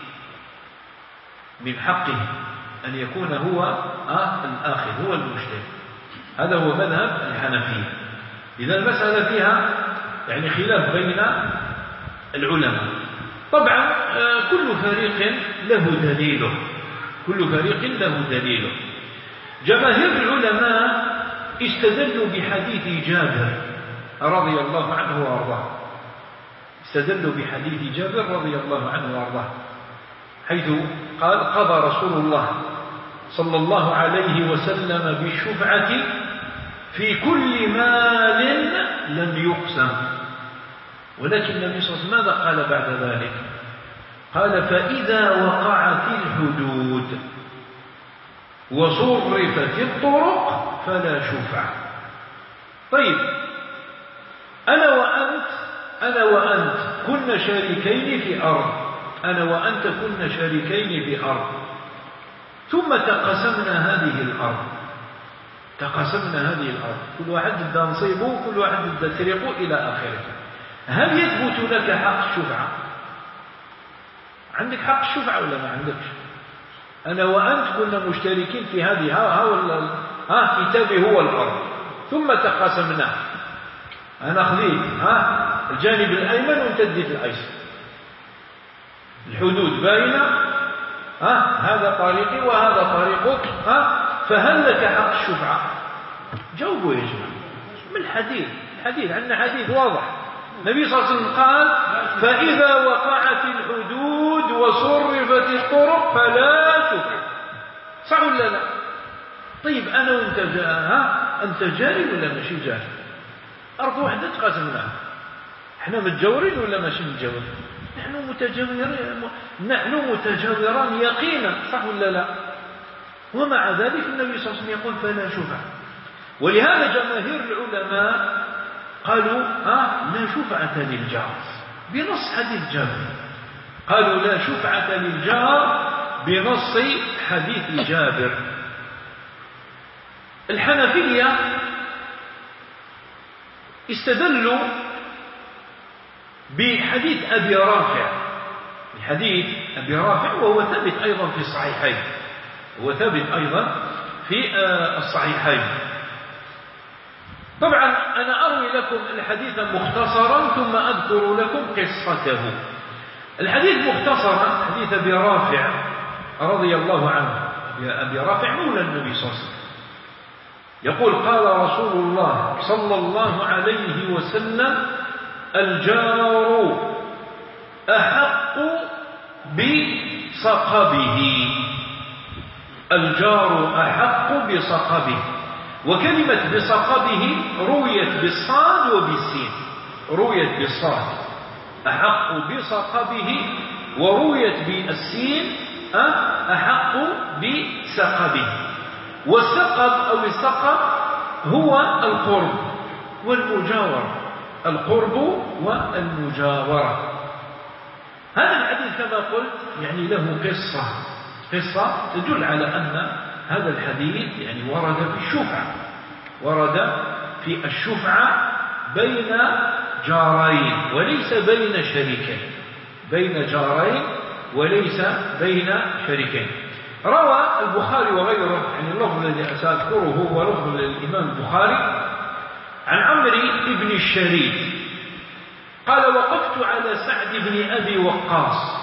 من حقه أن يكون هو آه الآخذ، هو المشتري. هذا هو مذهب الحنفية. إذا المسألة فيها يعني خلاف بين العلماء، طبعا كل فريق له دليله، كل فريق له دليله. جماهير العلماء استدلوا بحديث جابر رضي الله عنه وارضاه، استدلوا بحديث جابر رضي الله عنه وارضاه، حيث قال: قضى رسول الله صلى الله عليه وسلم بالشفعة في كل مال لم يقسم. ولكن النبي صلى الله عليه وسلم ماذا قال بعد ذلك؟ قال: فإذا وقعت الحدود وصرفت الطرق فلا شفعة. طيب، أنا وأنت أنا وأنت كنا شريكين في أرض، أنا وأنت كنا شريكين في أرض، ثم تقسمنا هذه الأرض، تقسمنا هذه الأرض، كل واحد ادى نصيبه، كل واحد ادى طريقه إلى آخره. هل يثبت لك حق الشفعة؟ عندك حق الشفعة ولا ما عندكش؟ أنا وأنت كنا مشتركين في هذه ها ها, ها كتابي هو الأرض، ثم تقاسمنا، أنا خذيت ها الجانب الأيمن وأنت اديت الأيسر، الحدود باينة، ها هذا طريقي وهذا طريقك، ها فهل لك حق الشفعة؟ جاوبوا يا جماعة من الحديث، الحديث عندنا حديث واضح. النبي صلى الله عليه وسلم قال: فإذا وقعت الحدود وصرفت الطرق فلا شفعة. صح ولا لا؟ طيب أنا وأنت جا... ها أنت جاري ولا ماشي جاري؟ أرض واحدة تقاسمناها، احنا متجاورين ولا ماشي متجاورين؟ نحن متجاورين، نحن متجاوران يقينا، صح ولا لا؟ ومع ذلك النبي صلى الله عليه وسلم يقول: فلا شفعة. ولهذا جماهير العلماء قالوا: ها لا شفعة للجار بنص حديث جابر، قالوا لا شفعة للجار بنص حديث جابر. الحنفية استدلوا بحديث أبي رافع، بحديث أبي رافع، وهو ثابت أيضا في الصحيحين، هو ثابت أيضا في الصحيحين. طبعا أنا أروي لكم الحديث مختصرا ثم أذكر لكم قصته. الحديث مختصرا حديث أبي رافع رضي الله عنه، أبي رافع مولى النبي صلى الله عليه وسلم، يقول: قال رسول الله صلى الله عليه وسلم: الجار أحق بصقبه، الجار أحق بصقبه. وكلمة بصقبه رويت بالصاد وبالسين، رويت بالصاد أحق بصقبه، ورويت بالسين أحق بسقبه. والسقب أو السقب هو القرب والمجاورة، القرب والمجاورة. هذا الحديث كما قلت يعني له قصة، قصة تدل على أن هذا الحديث يعني ورد في الشفعة، ورد في الشفعة بين جارين وليس بين شريكين، بين جارين وليس بين شريكين. روى البخاري وغيره، يعني اللفظ الذي سأذكره هو لفظ الإمام البخاري، عن عمرو بن الشريف قال: وقفت على سعد بن أبي وقاص.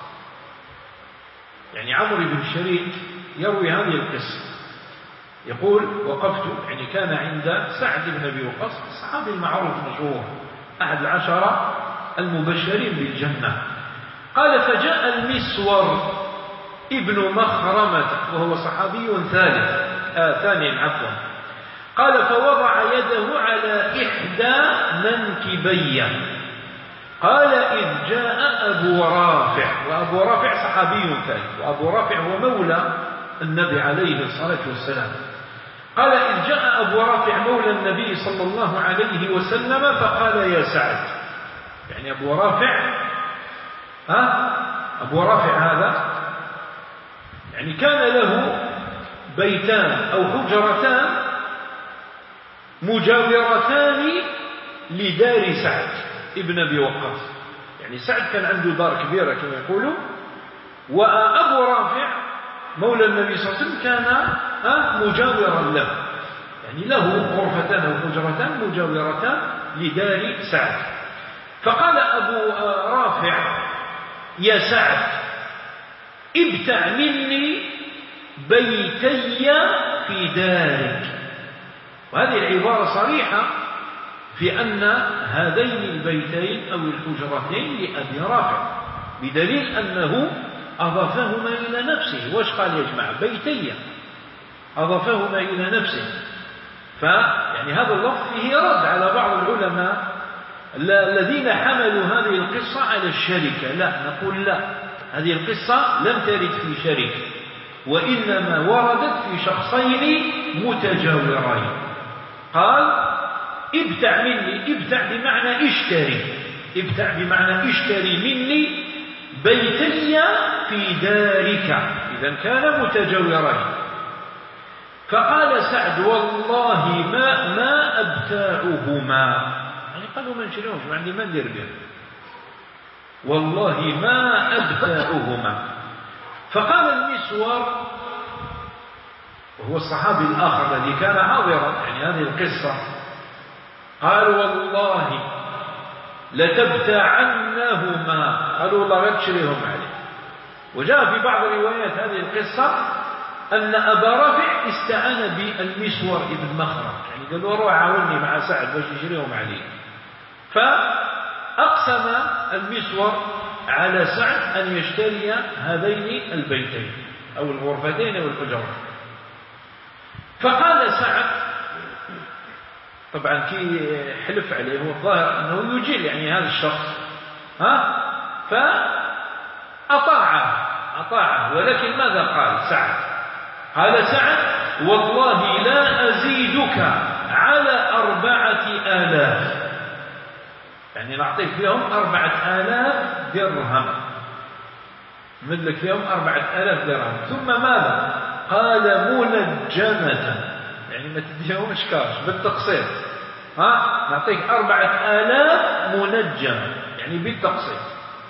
يعني عمرو بن الشريف يروي هذه القصة، يقول: وقفت، يعني كان عند سعد بن أبي وقاص، الصحابي المعروف مشهور، أحد العشرة المبشرين بالجنة. قال: فجاء المسور ابن مخرمة، وهو صحابي ثالث آه ثاني عفوا. قال: فوضع يده على إحدى منكبي. قال: إذ جاء أبو رافع، وأبو رافع صحابي ثالث، وأبو رافع هو مولى النبي عليه الصلاة والسلام. قال: إذ جاء أبو رافع مولى النبي صلى الله عليه وسلم فقال: يا سعد. يعني أبو رافع ها أبو رافع هذا يعني كان له بيتان أو حجرتان مجاورتان لدار سعد ابن أبي وقاص. يعني سعد كان عنده دار كبيرة كما يقولوا، وأبو رافع مولى النبي صلى الله عليه وسلم كان مجاورا له، يعني له غرفتان أو حجرتان مجاورتان لدار سعد. فقال أبو رافع: يا سعد ابتع مني بيتي في دارك. وهذه العبارة صريحة في أن هذين البيتين أو الحجرتين لأبي رافع، بدليل أنه أضافهما إلى نفسه. وش قال يا جماعة؟ بيتي، أضافهما إلى نفسه. فيعني هذا اللفظ فيه رد على بعض العلماء الذين حملوا هذه القصة على الشركة. لا، نقول لا، هذه القصة لم ترد في شركة، وإنما وردت في شخصين متجاورين. قال ابتع مني، ابتع بمعنى اشتري، ابتع بمعنى اشتري مني بيتي في دارك، إذا كان متجاورين. فقال سعد والله ما ما أبتاعهما، يعني قالوا ما نشريهمش، ما عندي ما ندير به، والله ما أبتاعهما. فقال المسور وهو الصحابي الآخر الذي كان حاضرا يعني هذه القصة، قال والله لتبتعنهما، قالوا والله لا تشريهم عليه. وجاء في بعض روايات هذه القصة أن أبا رافع استعان بالمسور ابن مخرم، يعني قال له روح عاوني مع سعد باش يشريهم عليه. فأقسم المسور على سعد أن يشتري هذين البيتين أو الغرفتين أو الحجرات. فقال سعد، طبعا كي حلف عليه هو الظاهر أنه يجيل يعني هذا الشخص، ها فأطاعه أطاعه ولكن ماذا قال سعد؟ قال سعد والله لا أزيدك على أربعة آلاف، يعني نعطيك فيهم أربعة آلاف درهم، نملك فيهم أربعة آلاف درهم. ثم ماذا؟ قال منجمة، يعني ما تديهمش كاش بالتقسيط، ها نعطيك أربعة آلاف منجمة يعني بالتقسيط.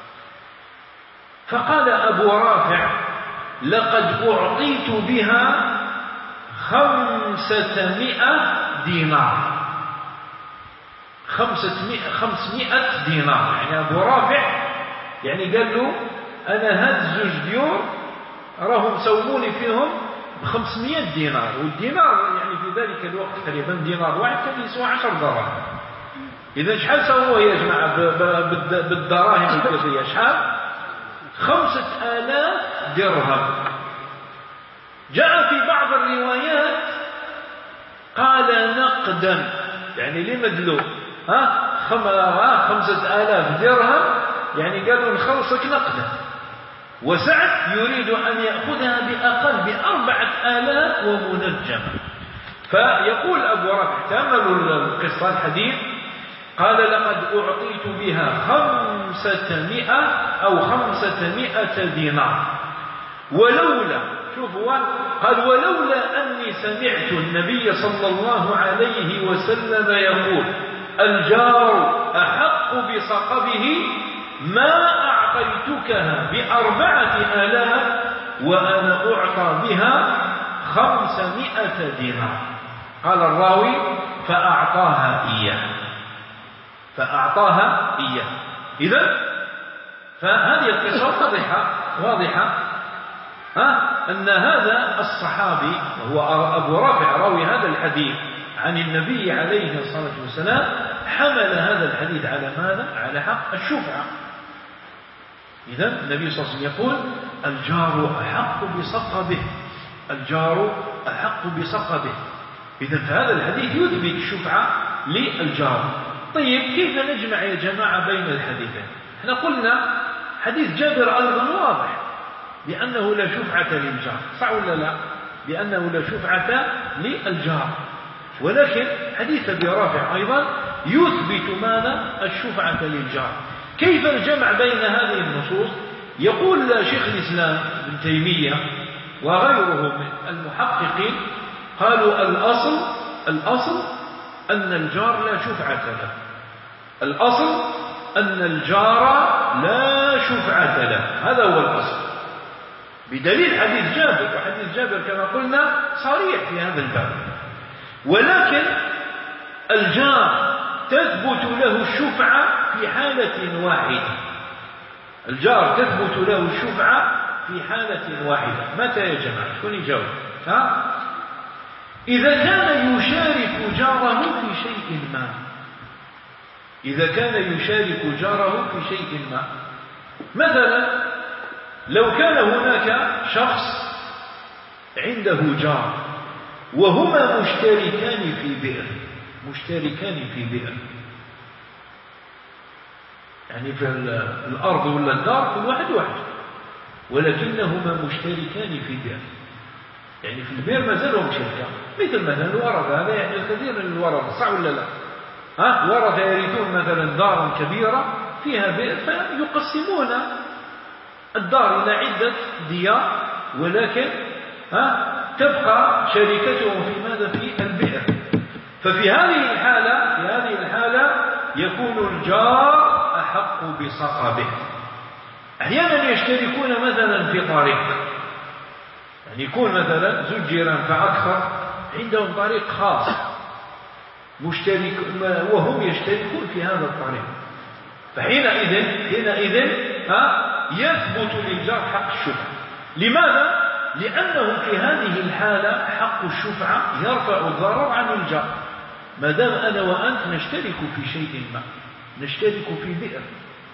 فقال أبو رافع لقد أعطيت بها خمسمائة دينار، خمسمائة دينار. يعني أبو رافع يعني قال له أنا هاد زوج ديور راهم سوموني فيهم بخمسمائة دينار، والدينار يعني في ذلك الوقت تقريبا دينار واحد كان يسوى عشر دراهم. إذا شحال سووه يا جماعة بالدراهم الكافية؟ شحال؟ خمسة آلاف درهم. جاء في بعض الروايات قال نقدا، يعني لمدلو ها خمسة آلاف درهم، يعني قالوا نخلصك نقدا. وسعد يريد أن يأخذها بأقل بأربعة آلاف ومنجمة. فيقول أبو رافع تأملوا القصة الحديث، قال لقد أعطيت بها خمسمائة أو خمسمائة دينار، ولولا شوفوا قال ولولا أني سمعت النبي صلى الله عليه وسلم يقول الجار أحق بصقبه ما أعطيتكها بأربعة آلاف وأنا أعطى بها خمسمائة دينار. قال الراوي فأعطاها إياه، فأعطاها إياه. إذن فهذه القصة واضحة واضحة ها أن هذا الصحابي وهو أبو رافع راوي هذا الحديث عن النبي عليه الصلاة والسلام حمل هذا الحديث على ماذا؟ على حق الشفعة. إذن النبي صلى الله عليه وسلم يقول الجار أحق بصقبه، الجار أحق بصقبه. إذن فهذا الحديث يثبت الشفعة للجار. طيب كيف نجمع يا جماعة بين الحديثين؟ احنا قلنا حديث جابر أيضا واضح بأنه لا شفعة للجار، صح ولا لا؟ بأنه لا شفعة للجار، ولكن حديث أبي رافع أيضا يثبت ماذا؟ الشفعة للجار. كيف الجمع بين هذه النصوص؟ يقول شيخ الإسلام ابن تيمية وغيره من المحققين قالوا الأصل الأصل أن الجار لا شفعة له، الأصل أن الجار لا شفعة له، هذا هو الأصل، بدليل حديث جابر، وحديث جابر كما قلنا صريح في هذا الباب. ولكن الجار تثبت له الشفعة في حالة واحدة، الجار تثبت له الشفعة في حالة واحدة. متى يا جماعة؟ شكون يجاوب؟ ها؟ إذا كان يشارك جاره في شيء ما. إذا كان يشارك جاره في شيء ما، مثلا لو كان هناك شخص عنده جار وهما مشتركان في بئر، مشتركان في بئر، يعني في الأرض ولا الدار كل واحد واحد، ولكنهما مشتركان في بئر، يعني في البئر ما زالوا شركة. مثل مثلا الورثة، هذا يعني الكثير من الورثة، صح ولا لا؟ ها، ورثة يرثون مثلا دارا كبيرة فيها بئر فيقسمون الدار إلى عدة ديار، ولكن ها تبقى شركتهم في ماذا؟ في البئر. ففي هذه الحالة في هذه الحالة يكون الجار أحق بصقبه. أحيانا يشتركون مثلا في طريق، يعني يكون مثلا زوج جيران فأكثر عندهم طريق خاص مشترك وهم يشتركون في هذا الطريق، فحينئذ حينئذ ها يثبت للجار حق الشفعة. لماذا؟ لأنه في هذه الحالة حق الشفعة يرفع الضرر عن الجار. ما دام أنا وأنت نشترك في شيء ما، نشترك في بئر،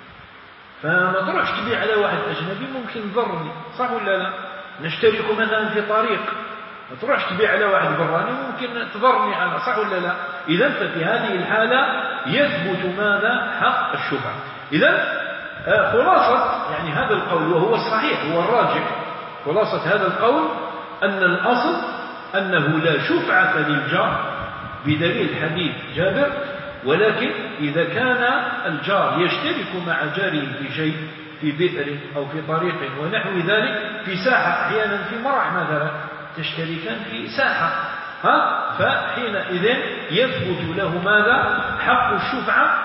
فما تروحش تبيع على واحد أجنبي ممكن يضرني، صح ولا لا؟ نشترك مثلا في طريق، ما تروحش تبيع على واحد براني ممكن تضرني أنا، صح ولا لا؟ إذن ففي هذه الحالة يثبت ماذا؟ حق الشفعة. إذن خلاصة يعني هذا القول، وهو الصحيح هو الراجح، خلاصة هذا القول أن الأصل أنه لا شفعة للجار بدليل حديث جابر، ولكن إذا كان الجار يشترك مع جاره في شيء، في بئر أو في طريق ونحو ذلك، في ساحة، أحيانا في مرح مثلا تشتركان في ساحة، ها فحينئذ يثبت له ماذا؟ حق الشفعة.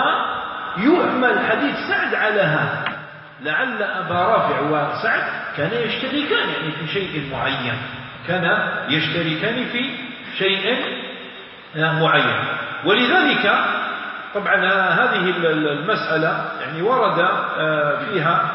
ويحمل حديث سعد على هذا، لعل أبا رافع وسعد كان يشتركان يعني في شيء معين، كان يشتركان في شيء معين. ولذلك طبعا هذه المسألة يعني ورد فيها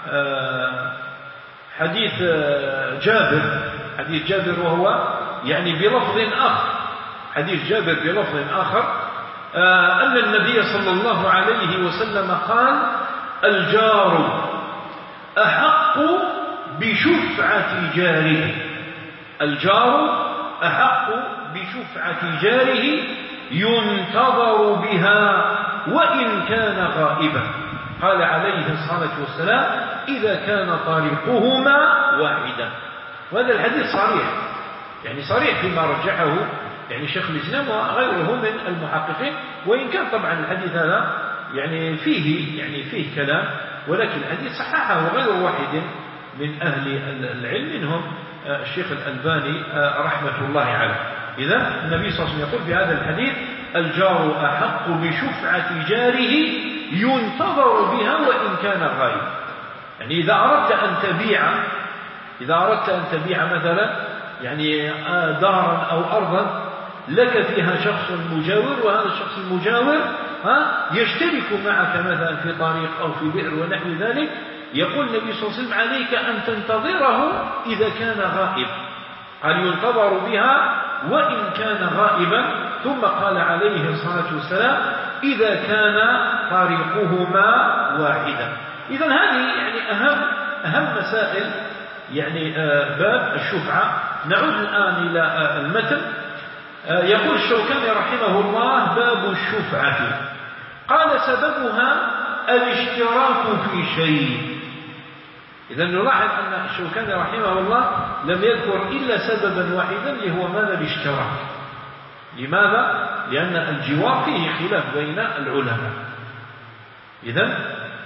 حديث جابر، حديث جابر وهو يعني بلفظ آخر، حديث جابر بلفظ آخر أن النبي صلى الله عليه وسلم قال: الجار أحق بشفعة جاره، الجار أحق بشفعة جاره ينتظر بها وإن كان غائبا. قال عليه الصلاة والسلام: إذا كان طريقهما واحدا. وهذا الحديث صريح، يعني صريح فيما رجحه يعني شيخ الإسلام وغيره من المحققين، وإن كان طبعا الحديث هذا يعني فيه يعني فيه كلام، ولكن الحديث صححه غير واحد من أهل العلم، منهم الشيخ الألباني رحمة الله عليه. إذا النبي صلى الله عليه وسلم يقول في هذا الحديث: الجار أحق بشفعة جاره ينتظر بها وإن كان غائب. يعني إذا أردت أن تبيع إذا أردت أن تبيع مثلا يعني دارا أو أرضا لك فيها شخص مجاور، وهذا الشخص المجاور ها يشترك معك مثلا في طريق أو في بئر ونحو ذلك، يقول النبي صلى الله عليه وسلم: عليك أن تنتظره إذا كان غائب. قال: ينتظر بها وإن كان غائبا. ثم قال عليه الصلاة والسلام: إذا كان طريقهما واحدا. إذا هذه يعني أهم أهم مسائل يعني باب الشفعة. نعود الآن إلى المتن. يقول الشوكاني رحمه الله: باب الشفعة. قال: سببها الاشتراك في شيء. إذا نلاحظ أن الشوكاني رحمه الله لم يذكر إلا سببا واحدا اللي هو ماذا؟ الاشتراك. لماذا؟ لأن الجوار فيه خلاف بين العلماء. إذا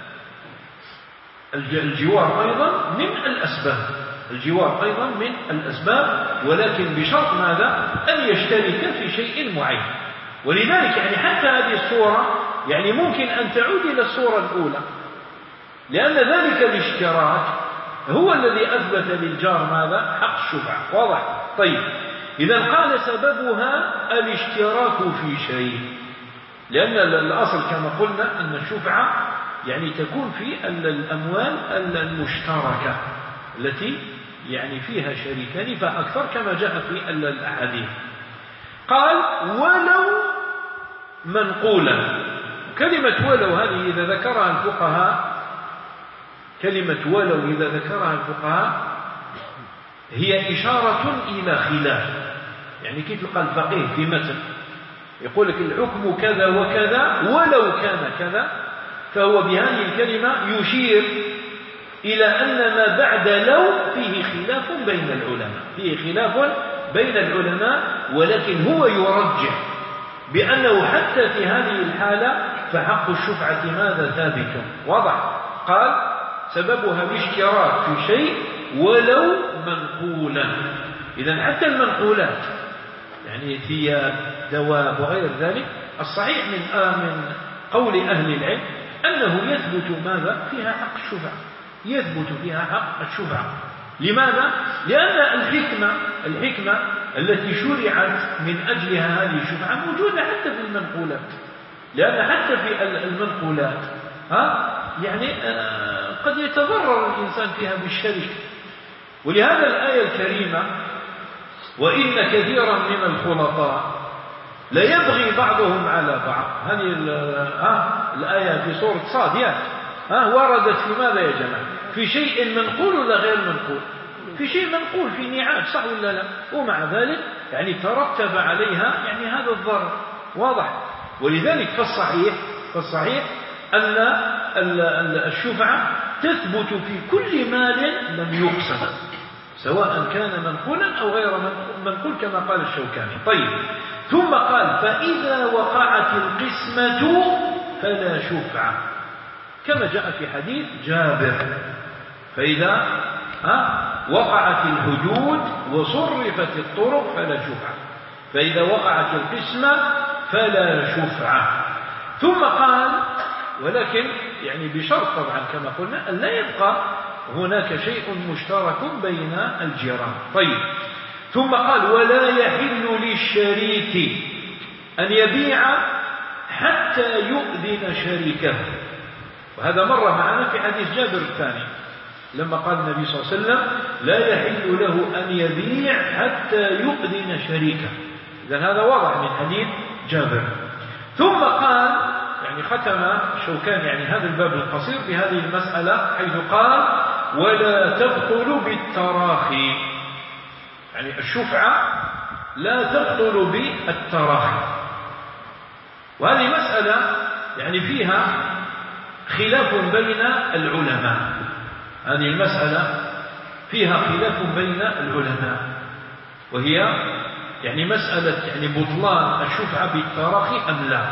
الجوار أيضا من الأسباب، الجوار أيضا من الأسباب، ولكن بشرط ماذا؟ أن يشترك في شيء معين. ولذلك يعني حتى هذه الصورة يعني ممكن أن تعود إلى الصورة الأولى، لأن ذلك الاشتراك هو الذي أثبت للجار ماذا؟ حق الشفعة. واضح؟ طيب، إذا قال: سببها الاشتراك في شيء، لأن الأصل كما قلنا أن الشفعة يعني تكون في الأموال المشتركة التي يعني فيها شريكان فأكثر كما جاء في الأحاديث. قال ولو منقولا. كلمة ولو هذه إذا ذكرها الفقهاء كلمة ولو إذا ذكرها الفقهاء هي إشارة إلى خلاف. يعني كيف تلقى الفقيه في متن يقول لك الحكم كذا وكذا ولو كان كذا، فهو بهذه الكلمة يشير إلى أن ما بعد لو فيه خلاف بين العلماء، فيه خلاف بين العلماء، ولكن هو يرجح بأنه حتى في هذه الحالة فحق الشفعة ماذا ثابت واضح. قال سببها الاشتراك في شيء ولو منقولا. إذن حتى المنقولات يعني ثياب دواب وغير ذلك الصحيح من من قول أهل العلم أنه يثبت ماذا فيها حق الشفعة، يثبت فيها حق الشفعة. لماذا؟ لأن الحكمة الحكمة التي شرعت من أجلها هذه الشفعة موجودة حتى في المنقولات، لأن حتى في المنقولات ها يعني قد يتضرر الإنسان فيها بالشريك. ولهذا الآية الكريمة وإن كثيرا من الخلطاء لا يبغي بعضهم على بعض، هذه الآية في سورة صاد ها وردت في ماذا يا جماعة؟ في شيء منقول ولا غير منقول؟ في شيء منقول، في نعاج صح ولا لا؟ ومع ذلك يعني ترتب عليها يعني هذا الضرر واضح. ولذلك فالصحيح فالصحيح أن الشفعة تثبت في كل مال لم يقسم سواء كان منقولا أو غير منقول كما قال الشوكاني. طيب ثم قال فإذا وقعت القسمة فلا شفعة كما جاء في حديث جابر. فإذا وقعت الحدود وصرفت الطرق فلا شفعة، فإذا وقعت القسمة فلا شفعة. ثم قال ولكن يعني بشرط طبعا كما قلنا أن لا يبقى هناك شيء مشترك بين الجيران. طيب ثم قال ولا يحل للشريك أن يبيع حتى يؤذن شريكه. وهذا مر معنا في حديث جابر الثاني لما قال النبي صلى الله عليه وسلم لا يحل له أن يبيع حتى يؤذن شريكه. إذن هذا واضح من حديث جابر. ثم قال يعني ختم الشوكاني يعني هذا الباب القصير بهذه المسألة حيث قال ولا تبطل بالتراخي، يعني الشفعة لا تبطل بالتراخي. وهذه مسألة يعني فيها خلاف بين العلماء، هذه المسألة فيها خلاف بين العلماء، وهي يعني مسألة يعني بطلان الشفعة بالتراخي أم لا.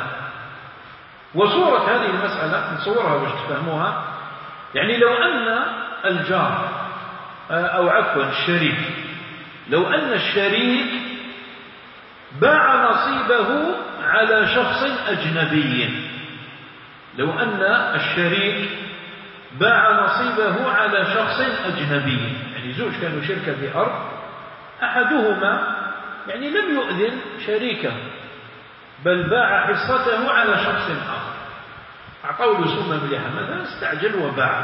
وصورة هذه المسألة نصورها باش تفهموها. يعني لو أن الجار أو عفوا الشريك، لو أن الشريك باع نصيبه على شخص أجنبي، لو أن الشريك باع نصيبه على شخص أجنبي، يعني زوج كانوا شركة في أرض، أحدهما يعني لم يؤذن شريكه بل باع حصته على شخص آخر، أعطوا له سمة مليحة مثلا استعجل وباع.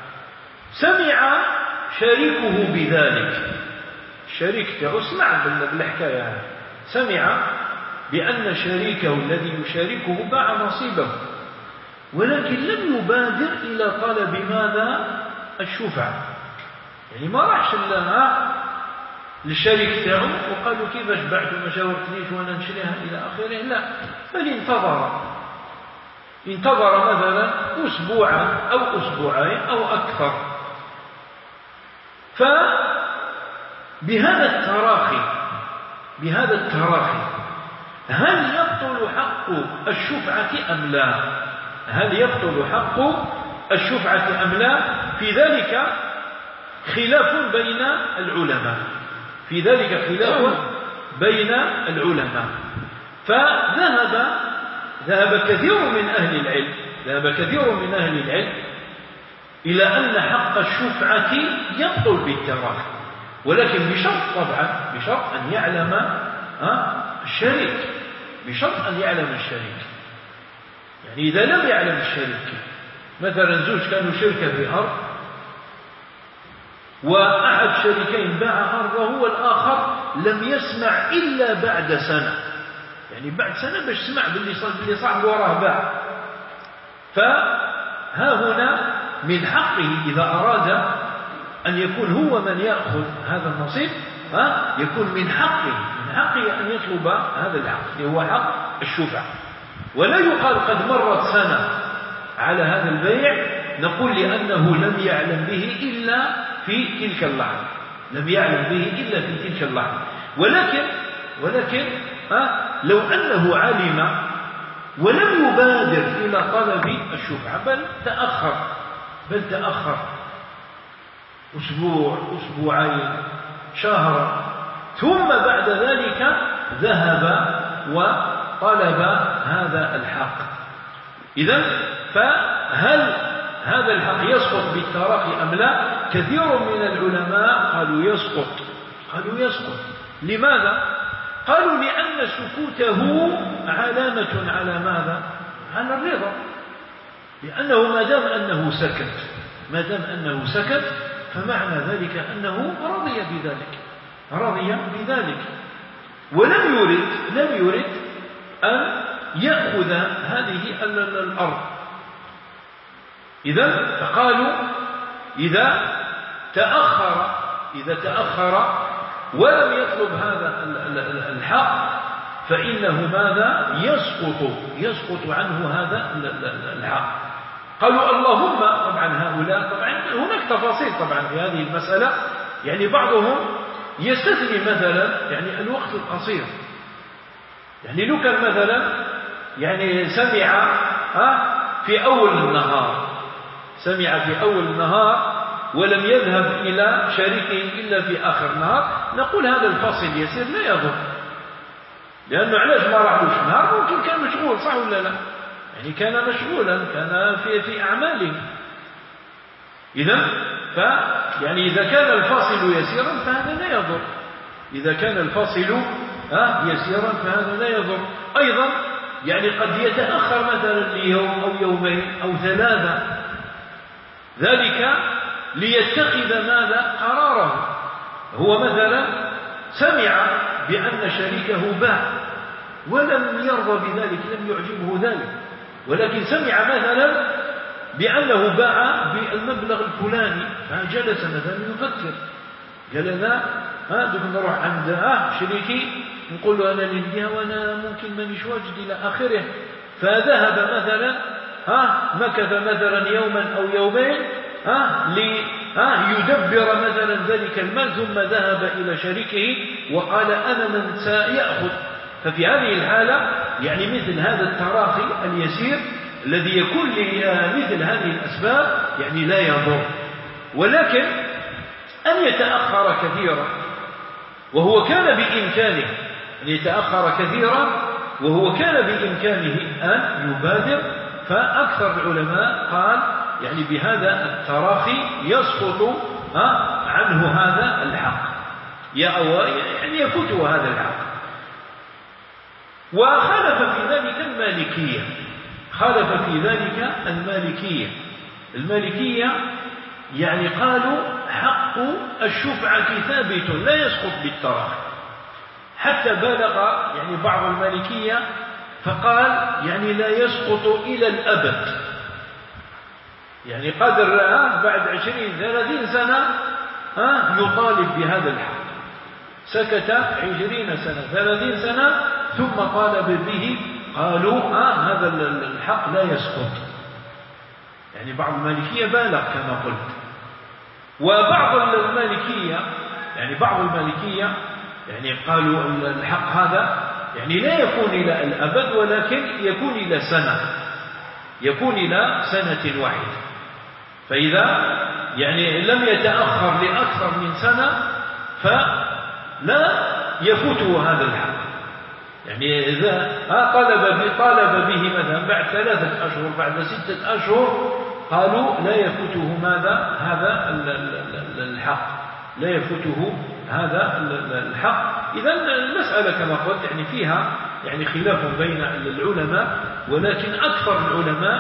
سمع شريكه بذلك، الشريك تاعو سمع بالحكاية هذه، سمع بأن شريكه الذي يشاركه باع نصيبه، ولكن لم يبادر إلى طلب ماذا؟ الشفعة. يعني ما راحش للشريك تاعو وقالوا كيفاش بعت وما شاورتنيش وانا نشريها الى اخره، لا، بل انتظر انتظر مثلا اسبوعا او اسبوعين او اكثر. فبهذا التراخي بهذا التراخي هل يبطل حق الشفعة ام لا؟ هل يبطل حق الشفعة ام لا؟ في ذلك خلاف بين العلماء، في ذلك خلاف بين العلماء. فذهب ذهب كثير من أهل العلم ذهب كثير من أهل العلم إلى أن حق الشفعة يبطل بالتراخي، ولكن بشرط طبعا بشرط أن يعلم الشريك، بشرط أن يعلم الشريك. يعني إذا لم يعلم الشريك مثلا زوج كانوا شركة في أرض، وأحد شريكين باع أرضه والآخر لم يسمع إلا بعد سنة، يعني بعد سنة باش سمع باللي صاحبه وراه باع. فها هنا من حقه إذا أراد أن يكون هو من يأخذ هذا النصيب، ها يكون من حقه من حقه أن يطلب هذا الحق اللي هو حق الشفعة. ولا يقال قد مرت سنة على هذا البيع، نقول لأنه لم يعلم به إلا في تلك اللحظة، لم يعلم به إلا في تلك اللحظة. ولكن ولكن ها لو أنه علم ولم يبادر إلى طلب الشفعة، بل تأخر بل تأخر أسبوع أسبوعين شهرا، ثم بعد ذلك ذهب وطلب هذا الحق، إذن فهل هذا الحق يسقط بالتراخي أم لا؟ كثير من العلماء قالوا يسقط قالوا يسقط لماذا؟ قالوا لأن سكوته علامة على ماذا؟ على الرضا، لأنه ما دام أنه سكت ما دام أنه سكت فمعنى ذلك أنه رضي بذلك رضي بذلك ولم يرد لم يرد أن يأخذ هذه الأرض. إذا فقالوا إذا تأخر إذا تأخر ولم يطلب هذا الحق فإنه ماذا؟ يسقط يسقط عنه هذا الحق. قالوا اللهم، طبعا هؤلاء طبعا هناك تفاصيل طبعا في هذه المسألة، يعني بعضهم يستثني مثلا يعني الوقت القصير، يعني لو كان مثلا يعني سمع في أول النهار سمع في أول النهار ولم يذهب إلى شريكه إلا في آخر النهار، نقول هذا الفصل يسير لا يضر، لأنه علاش ما راحلوش نهار؟ ممكن كان مشغول، صح ولا لا؟ يعني كان مشغولا، كان في في أعماله. إذا ف يعني إذا كان الفاصل يسيرا فهذا لا يضر، إذا كان الفاصل ها يسيرا فهذا لا يضر. أيضا يعني قد يتأخر مثلا ليوم أو يومين أو ثلاثة، ذلك ليتخذ ماذا؟ قراره. هو مثلا سمع بأن شريكه باع ولم يرضى بذلك، لم يعجبه ذلك، ولكن سمع مثلا بأنه باع بالمبلغ الفلاني، فجلس مثلا يفكر، قال لا ها دوك نروح عند ها شريكي نقول له أنا نديها وأنا ممكن مانيش واجد إلى آخره. فذهب مثلا ها مكث مثلا يوما أو يومين ها لي ها يدبر مثلا ذلك المال، ثم ذهب إلى شريكه وقال أنا من سيأخذ. ففي هذه الحالة يعني مثل هذا التراخي اليسير الذي يكون لمثل هذه الأسباب يعني لا يضر. ولكن أن يتأخر كثيرا وهو كان بإمكانه أن يتأخر كثيرا وهو كان بإمكانه أن يبادر، فأكثر العلماء قال يعني بهذا التراخي يسقط عنه هذا الحق، يعني يفوته هذا الحق. وخالف في ذلك المالكية خالف في ذلك المالكية المالكية يعني قالوا حق الشفعة ثابت لا يسقط بالتراخي، حتى بالغ يعني بعض المالكية فقال يعني لا يسقط إلى الأبد، يعني قدر بعد عشرين ثلاثين سنة يطالب بهذا الحق، سكت عشرين سنة ثلاثين سنة ثم طالب به، قالوا آه هذا الحق لا يسقط. يعني بعض المالكية بالغ كما قلت، وبعض المالكية يعني بعض المالكية يعني قالوا الحق هذا يعني لا يكون إلى الأبد، ولكن يكون إلى سنة يكون إلى سنة واحدة. فإذا يعني لم يتأخر لأكثر من سنة فلا يفوته هذا الحق. يعني إذا طلب طالب به مثلا بعد ثلاثة أشهر بعد ستة أشهر قالوا لا يفوته ماذا؟ هذا الحق لا يفوته هذا الحق. إذا المسألة كما قلت يعني فيها يعني خلاف بين العلماء، ولكن أكثر العلماء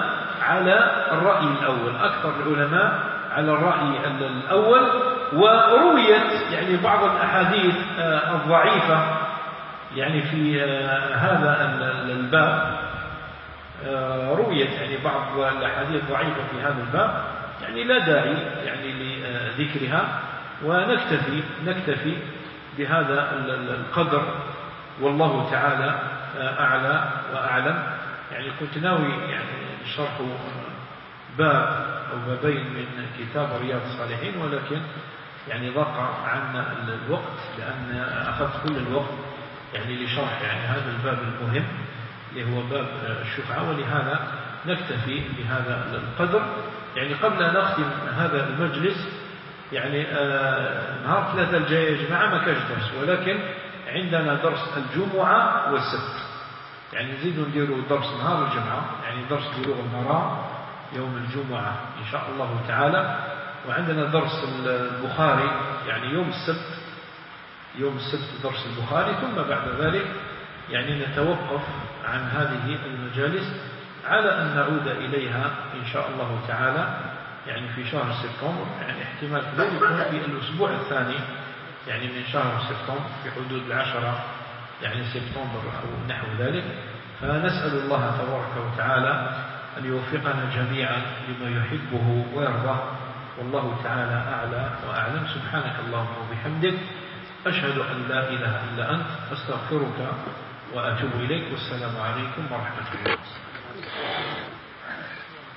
على الرأي الأول، أكثر العلماء على الرأي الأول. ورويت يعني بعض الأحاديث الضعيفة يعني في هذا الباب، رويت يعني بعض الأحاديث الضعيفة في هذا الباب، يعني لا داعي يعني لذكرها، ونكتفي نكتفي بهذا القدر، والله تعالى أعلى وأعلم. يعني كنت ناوي يعني شرح باب أو بابين من كتاب رياض الصالحين، ولكن يعني ضاق عنا الوقت، لأن أخذت كل الوقت يعني لشرح يعني هذا الباب المهم اللي هو باب الشفعة، ولهذا نكتفي بهذا القدر. يعني قبل أن نختم هذا المجلس، يعني آه نهار ثلاثة الجاي يا جماعة ما كاش درس، ولكن عندنا درس الجمعة والسبت، يعني نزيدوا نديروا درس نهار الجمعة، يعني درس بلوغ المرام يوم الجمعة إن شاء الله تعالى، وعندنا درس البخاري يعني يوم السبت، يوم السبت درس البخاري، ثم بعد ذلك يعني نتوقف عن هذه المجالس على أن نعود إليها إن شاء الله تعالى يعني في شهر سبتمبر، يعني احتمال لا يكون في الأسبوع الثاني يعني من شهر سبتمبر، في حدود العشرة يعني سبتمبر أو نحو ذلك. فنسأل الله تبارك وتعالى أن يوفقنا جميعا لما يحبه ويرضاه، والله تعالى أعلى وأعلم. سبحانك اللهم وبحمدك، أشهد أن لا إله إلا أنت، أستغفرك وأتوب إليك، والسلام عليكم ورحمة الله.